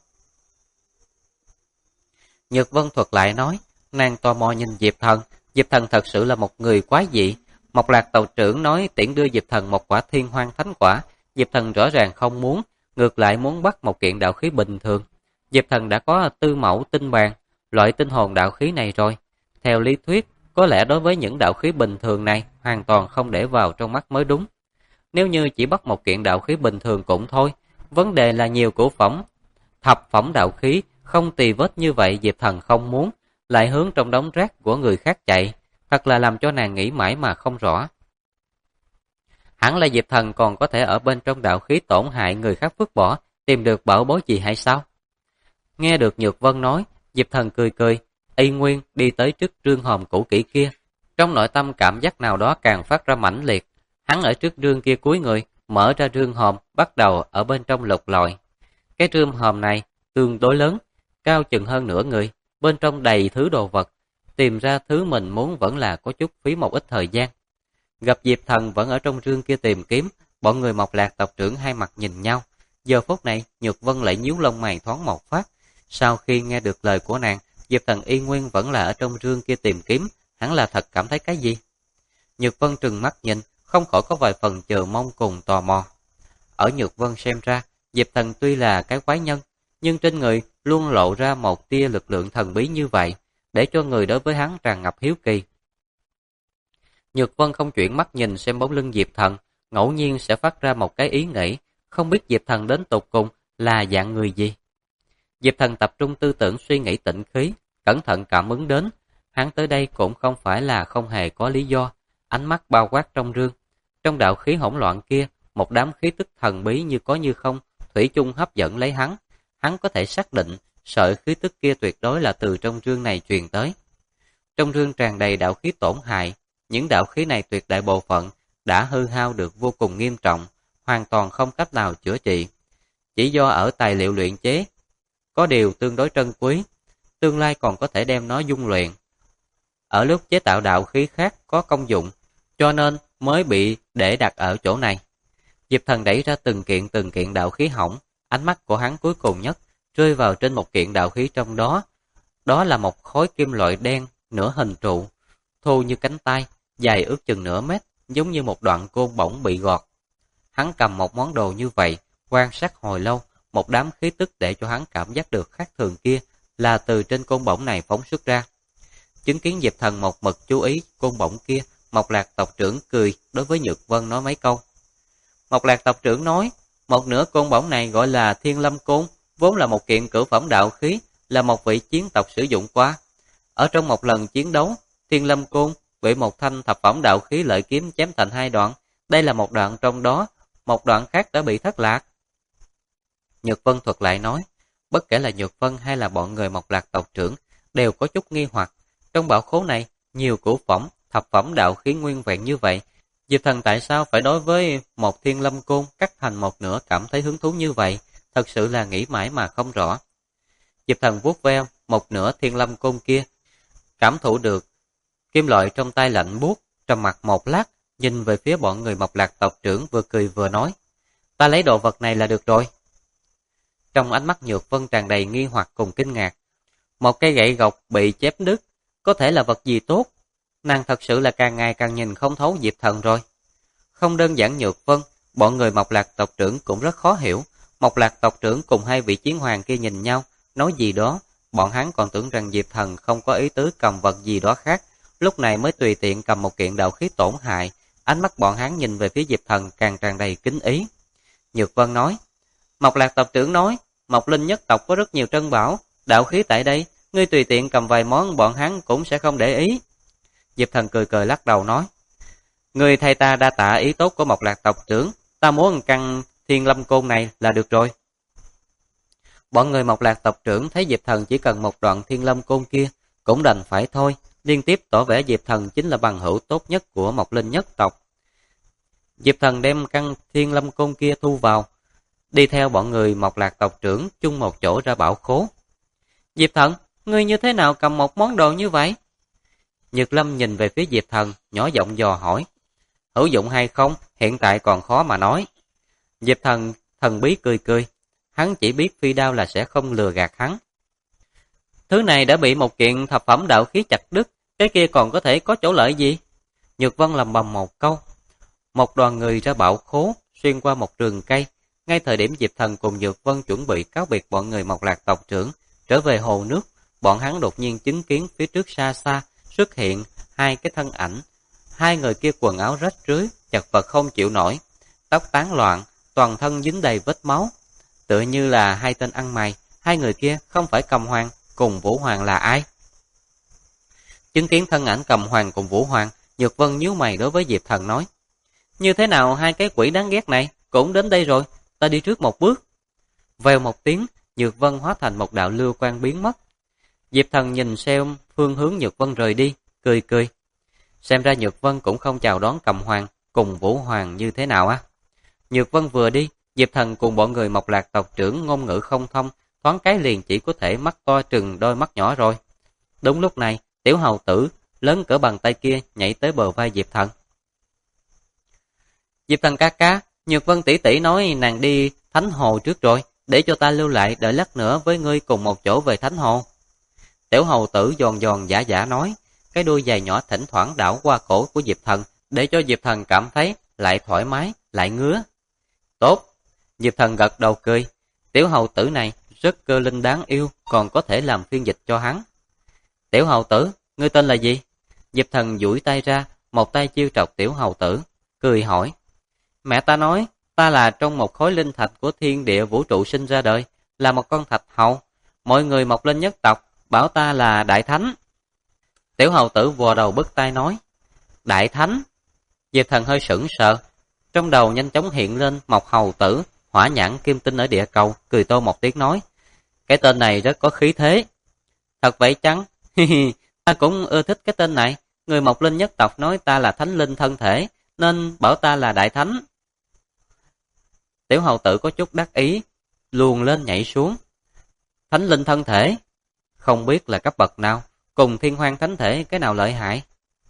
Nhược Vân thuật lại nói, nàng tò mò nhìn Diệp Thần thật sự là một người quái dị. Mộc Lạc tộc trưởng nói tiễn đưa Diệp Thần một quả Thiên Hoang Thánh Quả, Diệp Thần rõ ràng không muốn, ngược lại muốn bắt một kiện đạo khí bình thường. Diệp Thần đã có tư mẫu tinh bàn, loại tinh hồn đạo khí này rồi. Theo lý thuyết, có lẽ đối với những đạo khí bình thường này, hoàn toàn không để vào trong mắt mới đúng. Nếu như chỉ bắt một kiện đạo khí bình thường cũng thôi, vấn đề là nhiều cửu phẩm, thập phẩm đạo khí, không tì vết như vậy Diệp Thần không muốn, lại hướng trong đống rác của người khác chạy, thật là làm cho nàng nghĩ mãi mà không rõ. Hẳn là Diệp Thần còn có thể ở bên trong đạo khí tổn hại người khác vứt bỏ, tìm được bảo bối gì hay sao? Nghe được Nhược Vân nói, Diệp Thần cười, y nguyên đi tới trước rương hòm cũ kỹ kia. Trong nội tâm cảm giác nào đó càng phát ra mãnh liệt. Hắn ở trước rương kia cúi người, mở ra rương hòm, bắt đầu ở bên trong lục lọi. Cái rương hòm này tương đối lớn, cao chừng hơn nửa người, bên trong đầy thứ đồ vật. Tìm ra thứ mình muốn vẫn là có chút phí một ít thời gian. Gặp Diệp Thần vẫn ở trong rương kia tìm kiếm, bọn người Mộc Lạc tộc trưởng hai mặt nhìn nhau. Giờ phút này, Nhược Vân lại nhíu lông mày thoáng một phát. Sau khi nghe được lời của nàng, Diệp Thần y nguyên vẫn là ở trong rương kia tìm kiếm, hắn là thật cảm thấy cái gì? Nhược Vân trừng mắt nhìn, không khỏi có vài phần chờ mong cùng tò mò. Ở Nhược Vân xem ra, Diệp Thần tuy là cái quái nhân, nhưng trên người luôn lộ ra một tia lực lượng thần bí như vậy, để cho người đối với hắn tràn ngập hiếu kỳ. Nhược Vân không chuyển mắt nhìn xem bóng lưng Diệp Thần, ngẫu nhiên sẽ phát ra một cái ý nghĩ, không biết Diệp Thần đến tột cùng là dạng người gì. Diệp Thần tập trung tư tưởng suy nghĩ tĩnh khí, cẩn thận cảm ứng đến, hắn tới đây cũng không phải là không hề có lý do, ánh mắt bao quát trong rương. Trong đạo khí hỗn loạn kia, một đám khí tức thần bí như có như không, thủy chung hấp dẫn lấy hắn. Hắn có thể xác định, sợi khí tức kia tuyệt đối là từ trong rương này truyền tới. Trong rương tràn đầy đạo khí tổn hại, những đạo khí này tuyệt đại bộ phận đã hư hao được vô cùng nghiêm trọng, hoàn toàn không cách nào chữa trị. Chỉ do ở tài liệu luyện chế, có điều tương đối trân quý, tương lai còn có thể đem nó dung luyện. Ở lúc chế tạo đạo khí khác có công dụng, cho nên mới bị để đặt ở chỗ này. Diệp Thần đẩy ra từng kiện đạo khí hỏng, ánh mắt của hắn cuối cùng nhất rơi vào trên một kiện đạo khí trong đó. Đó là một khối kim loại đen, nửa hình trụ, thô như cánh tay, dài ước chừng nửa mét, giống như một đoạn côn bổng bị gọt. Hắn cầm một món đồ như vậy, quan sát hồi lâu, một đám khí tức để cho hắn cảm giác được khác thường kia là từ trên côn bổng này phóng xuất ra. Chứng kiến Diệp Thần một mực chú ý côn bổng kia, Mộc Lạc tộc trưởng cười đối với Nhược Vân nói mấy câu. Mộc Lạc tộc trưởng nói, một nửa côn bổng này gọi là Thiên Lâm Côn, vốn là một kiện cửu phẩm đạo khí, là một vị chiến tộc sử dụng qua. Ở trong một lần chiến đấu, Thiên Lâm Côn bị một thanh thập phẩm đạo khí lợi kiếm chém thành hai đoạn. Đây là một đoạn trong đó, một đoạn khác đã bị thất lạc. Nhược Vân thuật lại nói, bất kể là Nhược Vân hay là bọn người Mộc Lạc tộc trưởng đều có chút nghi hoặc. Trong bảo khố này, nhiều cửu phẩm, thập phẩm đạo khí nguyên vẹn như vậy. Diệp Thần tại sao phải đối với một Thiên Lâm Côn cắt thành một nửa cảm thấy hứng thú như vậy? Thật sự là nghĩ mãi mà không rõ. Diệp Thần vuốt ve một nửa Thiên Lâm Côn kia, cảm thụ được kim loại trong tay lạnh buốt, trầm mặc một lát, nhìn về phía bọn người Mộc Lạc tộc trưởng vừa cười vừa nói, ta lấy đồ vật này là được rồi. Trong ánh mắt Nhược Vân tràn đầy nghi hoặc cùng kinh ngạc. Một cây gậy gộc bị chém đứt, có thể là vật gì tốt? Nàng thật sự là càng ngày càng nhìn không thấu Diệp Thần rồi. Không đơn giản Nhược Vân, bọn người Mộc Lạc tộc trưởng cũng rất khó hiểu. Mộc Lạc tộc trưởng cùng hai vị chiến hoàng kia nhìn nhau, nói gì đó, bọn hắn còn tưởng rằng Diệp Thần không có ý tứ cầm vật gì đó khác, lúc này mới tùy tiện cầm một kiện đạo khí tổn hại. Ánh mắt bọn hắn nhìn về phía Diệp Thần càng tràn đầy kính ý. Nhược Vân nói, Mộc Lạc tộc trưởng nói, Mộc Linh nhất tộc có rất nhiều trân bảo, đạo khí tại đây, ngươi tùy tiện cầm vài món bọn hắn cũng sẽ không để ý. Diệp Thần cười cười lắc đầu nói, người thầy ta đa tạ ý tốt của Mộc Lạc tộc trưởng, ta muốn căn Thiên Lâm Côn này là được rồi. Bọn người Mộc Lạc tộc trưởng thấy Diệp Thần chỉ cần một đoạn Thiên Lâm Côn kia, cũng đành phải thôi, liên tiếp tỏ vẻ Diệp Thần chính là bằng hữu tốt nhất của Mộc Linh nhất tộc. Diệp Thần đem căn Thiên Lâm Côn kia thu vào, đi theo bọn người Mộc Lạc tộc trưởng chung một chỗ ra bảo khố. Diệp Thần, ngươi như thế nào cầm một món đồ như vậy? Nhược Lâm nhìn về phía Diệp Thần, nhỏ giọng dò hỏi. Hữu dụng hay không, hiện tại còn khó mà nói. Diệp Thần thần bí cười cười, hắn chỉ biết phi đao là sẽ không lừa gạt hắn. Thứ này đã bị một kiện thập phẩm đạo khí chặt đứt, cái kia còn có thể có chỗ lợi gì? Nhược Vân lầm bầm một câu. Một đoàn người ra bảo khố, xuyên qua một rừng cây. Ngay thời điểm Diệp Thần cùng Nhược Vân chuẩn bị cáo biệt bọn người Mộc Lạc tộc trưởng, trở về hồ nước, bọn hắn đột nhiên chứng kiến phía trước xa xa xuất hiện hai cái thân ảnh. Hai người kia quần áo rách rưới, chật vật không chịu nổi, tóc tán loạn, toàn thân dính đầy vết máu. Tựa như là hai tên ăn mày, hai người kia không phải Cầm Hoàng, cùng Vũ Hoàng là ai? Chứng kiến thân ảnh Cầm Hoàng cùng Vũ Hoàng, Nhược Vân nhíu mày đối với Diệp Thần nói, như thế nào hai cái quỷ đáng ghét này cũng đến đây rồi, ta đi trước một bước. Vèo một tiếng, Nhược Vân hóa thành một đạo lưu quang biến mất. Diệp Thần nhìn xem phương hướng Nhược Vân rời đi, cười cười. Xem ra Nhược Vân cũng không chào đón Cầm Hoàng cùng Vũ Hoàng như thế nào á. Nhược Vân vừa đi, Diệp Thần cùng bọn người Mộc Lạc tộc trưởng ngôn ngữ không thông, thoáng cái liền chỉ có thể mắt to trừng đôi mắt nhỏ rồi. Đúng lúc này, tiểu hầu tử lớn cỡ bàn tay kia nhảy tới bờ vai Diệp Thần. Diệp Thần ca ca, Nhược Vân tỷ tỷ nói nàng đi Thánh Hồ trước rồi, để cho ta lưu lại đợi lát nữa với ngươi cùng một chỗ về Thánh Hồ. Tiểu hầu tử giòn giòn giả giả nói, cái đuôi dài nhỏ thỉnh thoảng đảo qua cổ của Diệp Thần, để cho Diệp Thần cảm thấy lại thoải mái, lại ngứa. Tốt, Diệp Thần gật đầu cười, tiểu hầu tử này rất cơ linh đáng yêu, còn có thể làm phiên dịch cho hắn. Tiểu hầu tử, ngươi tên là gì? Diệp Thần duỗi tay ra, một tay chiêu trọc tiểu hầu tử, cười hỏi. Mẹ ta nói, ta là trong một khối linh thạch của thiên địa vũ trụ sinh ra đời, là một con thạch hầu. Mọi người mọc lên nhất tộc, bảo ta là Đại Thánh. Tiểu hầu tử vò đầu bứt tai nói. Đại Thánh? Diệp Thần hơi sững sờ, trong đầu nhanh chóng hiện lên Mộc hầu tử, hỏa nhãn kim tinh ở địa cầu, cười to một tiếng nói. Cái tên này rất có khí thế. Thật vậy chăng? Ta cũng ưa thích cái tên này. Người Mộc Linh nhất tộc nói ta là thánh linh thân thể, nên bảo ta là Đại Thánh. Tiểu hầu tử có chút đắc ý, luồn lên nhảy xuống. Thánh linh thân thể? Không biết là cấp bậc nào, cùng thiên hoang thánh thể cái nào lợi hại?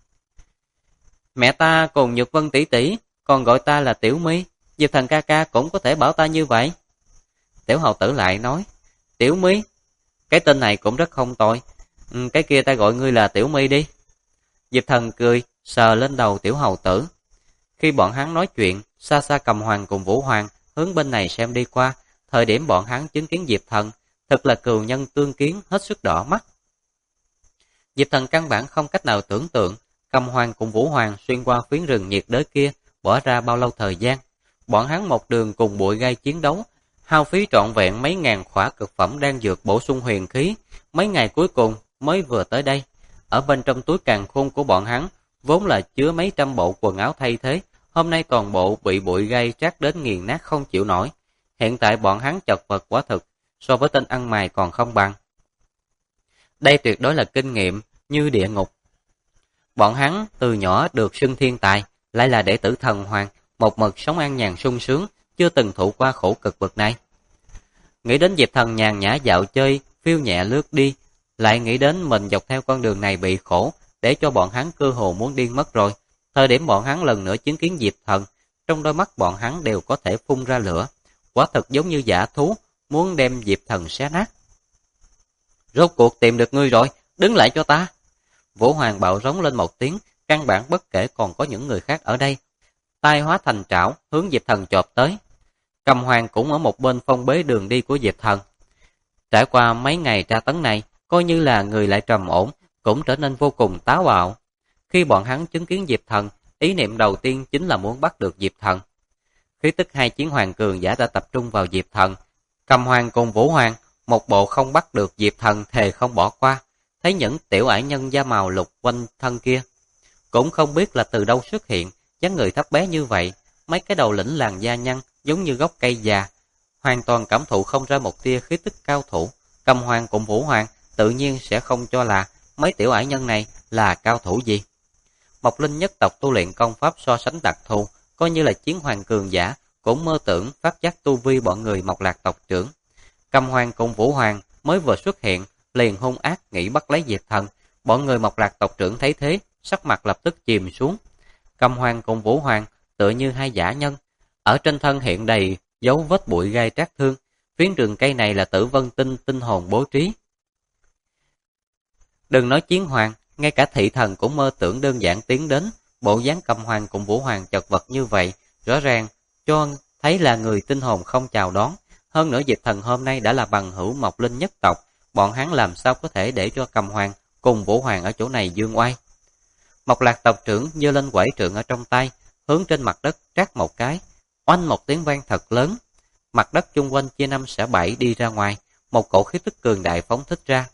Mẹ ta cùng Nhược Vân tỷ tỷ, còn gọi ta là Tiểu Mi, Diệp Thần ca ca cũng có thể bảo ta như vậy. Tiểu hầu tử lại nói, Tiểu Mi, cái tên này cũng rất không tồi, cái kia ta gọi ngươi là Tiểu Mi đi. Diệp Thần cười, sờ lên đầu tiểu hầu tử. Khi bọn hắn nói chuyện, xa xa Cầm Hoàng cùng Vũ Hoàng hướng bên này xem đi qua, thời điểm bọn hắn chứng kiến Diệp Thần, thật là cừu nhân tương kiến hết sức đỏ mắt. Diệp Thần căn bản không cách nào tưởng tượng, Cầm Hoàng cùng Vũ Hoàng xuyên qua phiến rừng nhiệt đới kia, bỏ ra bao lâu thời gian. Bọn hắn một đường cùng bụi gai chiến đấu, hao phí trọn vẹn mấy ngàn khỏa cực phẩm đang dược bổ sung huyền khí, mấy ngày cuối cùng mới vừa tới đây. Ở bên trong túi càn khôn của bọn hắn, vốn là chứa mấy trăm bộ quần áo thay thế, hôm nay toàn bộ bị bụi gai trát đến nghiền nát không chịu nổi. Hiện tại bọn hắn chật vật quả thực, so với tên ăn mày còn không bằng. Đây tuyệt đối là kinh nghiệm như địa ngục. Bọn hắn từ nhỏ được xưng thiên tài, lại là đệ tử thần hoàng, một mực sống an nhàn sung sướng, chưa từng thụ qua khổ cực bậc này. Nghĩ đến Diệp Thần nhàn nhã dạo chơi, phiêu nhẹ lướt đi, lại nghĩ đến mình dọc theo con đường này bị khổ, để cho bọn hắn cơ hồ muốn điên mất rồi. Thời điểm bọn hắn lần nữa chứng kiến Diệp Thần, trong đôi mắt bọn hắn đều có thể phun ra lửa, quả thực giống như dã thú, muốn đem Diệp Thần xé nát. Rốt cuộc tìm được ngươi rồi, đứng lại cho ta. Vũ Hoàng bạo rống lên một tiếng, căn bản bất kể còn có những người khác ở đây. Tai hóa thành trảo, hướng Diệp Thần chộp tới. Cầm Hoàng cũng ở một bên phong bế đường đi của Diệp Thần. Trải qua mấy ngày tra tấn này, coi như là người lại trầm ổn, cũng trở nên vô cùng táo bạo. Khi bọn hắn chứng kiến Diệp Thần, ý niệm đầu tiên chính là muốn bắt được Diệp Thần. Khí tức hai chiến hoàng cường giả đã tập trung vào Diệp Thần. Cầm Hoàng cùng Vũ Hoàng, một bộ không bắt được Diệp Thần thề không bỏ qua. Thấy những tiểu ải nhân da màu lục quanh thân kia, cũng không biết là từ đâu xuất hiện, dáng người thấp bé như vậy, mấy cái đầu lĩnh làn da nhăn giống như gốc cây già, hoàn toàn cảm thụ không ra một tia khí tức cao thủ. Cầm Hoàng cùng Vũ Hoàng tự nhiên sẽ không cho là mấy tiểu ải nhân này là cao thủ gì. Mộc Linh nhất tộc tu luyện công pháp so sánh đặc thù, coi như là chiến hoàng cường giả cũng mơ tưởng phát giác tu vi bọn người Mộc Lạc tộc trưởng. Cầm Hoàng cùng Vũ Hoàng mới vừa xuất hiện, liền hung ác nghĩ bắt lấy Diệp Thần. Bọn người Mộc Lạc tộc trưởng thấy thế, sắc mặt lập tức chìm xuống. Cầm Hoàng cùng Vũ Hoàng tựa như hai dã nhân, ở trên thân hiện đầy dấu vết bụi gai trát thương. Phiến rừng cây này là Tử Vân Tinh tinh hồn bố trí. Đừng nói chiến hoàng, ngay cả thị thần cũng mơ tưởng đơn giản tiến đến. Bộ dáng Cầm Hoàng cùng Vũ Hoàng chật vật như vậy, rõ ràng cho thấy là người tinh hồn không chào đón. Hơn nữa Diệp Thần hôm nay đã là bằng hữu Mộc Linh nhất tộc, bọn hắn làm sao có thể để cho Cầm Hoàng cùng Vũ Hoàng ở chỗ này dương oai. Mộc Lạc tộc trưởng giơ lên quẩy trượng ở trong tay, hướng trên mặt đất trát một cái, oanh một tiếng vang thật lớn. Mặt đất chung quanh chia 5 xẻ 7 đi ra ngoài, một cổ khí tức cường đại phóng thích ra.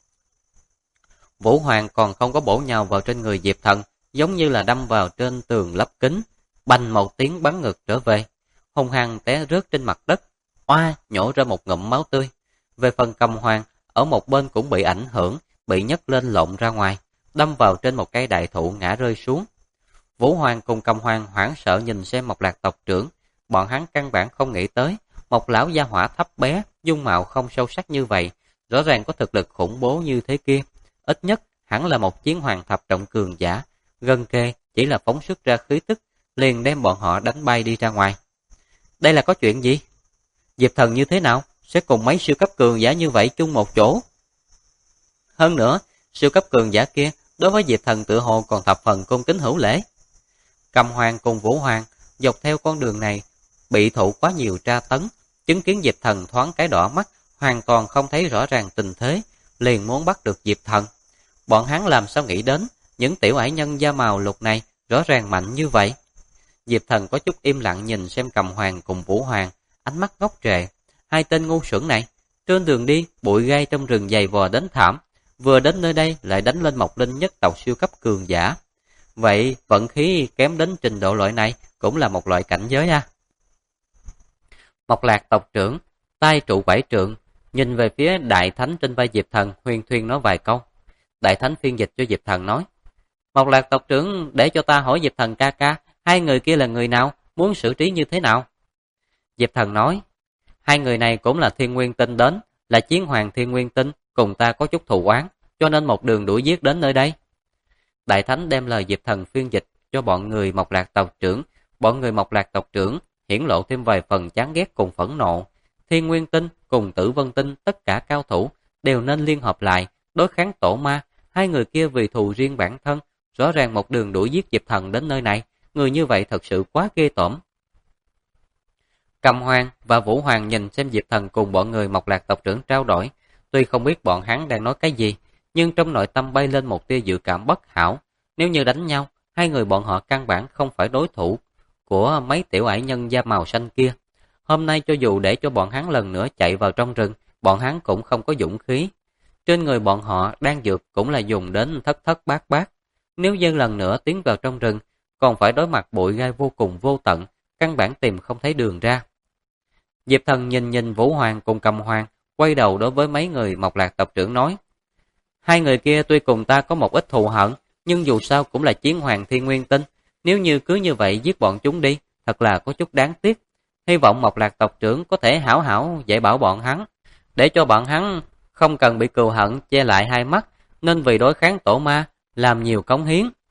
Vũ Hoàng còn không có bổ nhào vào trên người Diệp Thần, giống như là đâm vào trên tường lắp kính, bành một tiếng bắn ngược trở về, hung hăng té rớt trên mặt đất, oa nhổ ra một ngụm máu tươi. Về phần Cầm Hoàng, ở một bên cũng bị ảnh hưởng, bị nhấc lên lộn ra ngoài, đâm vào trên một cây đại thụ ngã rơi xuống. Vũ Hoàng cùng Cầm Hoàng hoảng sợ nhìn xem Mộc Lạc tộc trưởng, bọn hắn căn bản không nghĩ tới, một lão gia hỏa thấp bé, dung mạo không sâu sắc như vậy, rõ ràng có thực lực khủng bố như thế kia. Ít nhất hẳn là một chiến hoàng thập trọng cường giả, gần kề chỉ là phóng xuất ra khí tức, liền đem bọn họ đánh bay đi ra ngoài. Đây là có chuyện gì? Diệp Thần như thế nào? Sẽ cùng mấy siêu cấp cường giả như vậy chung một chỗ? Hơn nữa, siêu cấp cường giả kia đối với Diệp Thần tựa hồ còn thập phần cung kính hữu lễ. Cầm Hoàng cùng Vũ Hoàng dọc theo con đường này bị thụ quá nhiều tra tấn, chứng kiến Diệp Thần thoáng cái đỏ mắt, hoàn toàn không thấy rõ ràng tình thế, liền muốn bắt được Diệp Thần. Bọn hắn làm sao nghĩ đến, những tiểu ải nhân da màu lục này rõ ràng mạnh như vậy. Diệp Thần có chút im lặng nhìn xem Cầm Hoàng cùng Vũ Hoàng, ánh mắt ngốc trệ. Hai tên ngu xuẩn này, trên đường đi, bụi gai trong rừng dày vò đến thảm, vừa đến nơi đây lại đánh lên Mộc Linh nhất tộc siêu cấp cường giả. Vậy vận khí kém đến trình độ loại này cũng là một loại cảnh giới a. Mộc Lạc tộc trưởng, tay trụ 7 trượng, nhìn về phía Đại Thánh trên vai Diệp Thần, huyền thuyên nói vài câu. Đại Thánh phiên dịch cho Diệp Thần nói: Mộc Lạc tộc trưởng, để cho ta hỏi Diệp Thần ca ca, hai người kia là người nào, muốn xử trí như thế nào? Diệp Thần nói: hai người này cũng là Thiên Nguyên Tinh đến, là chiến hoàng Thiên Nguyên Tinh, cùng ta có chút thù oán, cho nên một đường đuổi giết đến nơi đây. Đại Thánh đem lời Diệp Thần phiên dịch cho bọn người Mộc Lạc tộc trưởng. Bọn người Mộc Lạc tộc trưởng hiển lộ thêm vài phần chán ghét cùng phẫn nộ. Thiên Nguyên Tinh cùng Tử Vân Tinh tất cả cao thủ đều nên liên hợp lại đối kháng tổ ma. Hai người kia vì thù riêng bản thân, rõ ràng một đường đuổi giết Diệp Thần đến nơi này. Người như vậy thật sự quá ghê tởm. Cầm Hoàng và Vũ Hoàng nhìn xem Diệp Thần cùng bọn người Mộc Lạc tộc trưởng trao đổi. Tuy không biết bọn hắn đang nói cái gì, nhưng trong nội tâm bay lên một tia dự cảm bất hảo. Nếu như đánh nhau, hai người bọn họ căn bản không phải đối thủ của mấy tiểu ải nhân da màu xanh kia. Hôm nay cho dù để cho bọn hắn lần nữa chạy vào trong rừng, bọn hắn cũng không có dũng khí. Trên người bọn họ đang dược cũng là dùng đến thất thất bát bát. Nếu như lần nữa tiến vào trong rừng, còn phải đối mặt bụi gai vô cùng vô tận, căn bản tìm không thấy đường ra. Diệp Thần nhìn Vũ Hoàng cùng Cầm Hoàng, quay đầu đối với mấy người Mộc Lạc tộc trưởng nói: hai người kia tuy cùng ta có một ít thù hận, nhưng dù sao cũng là chiến hoàng Thiên Nguyên Tinh. Nếu như cứ như vậy giết bọn chúng đi, thật là có chút đáng tiếc. Hy vọng Mộc Lạc tộc trưởng có thể hảo hảo dạy bảo bọn hắn, để cho bọn hắn không cần bị cừu hận che lại hai mắt, nên vì đối kháng tổ ma làm nhiều cống hiến.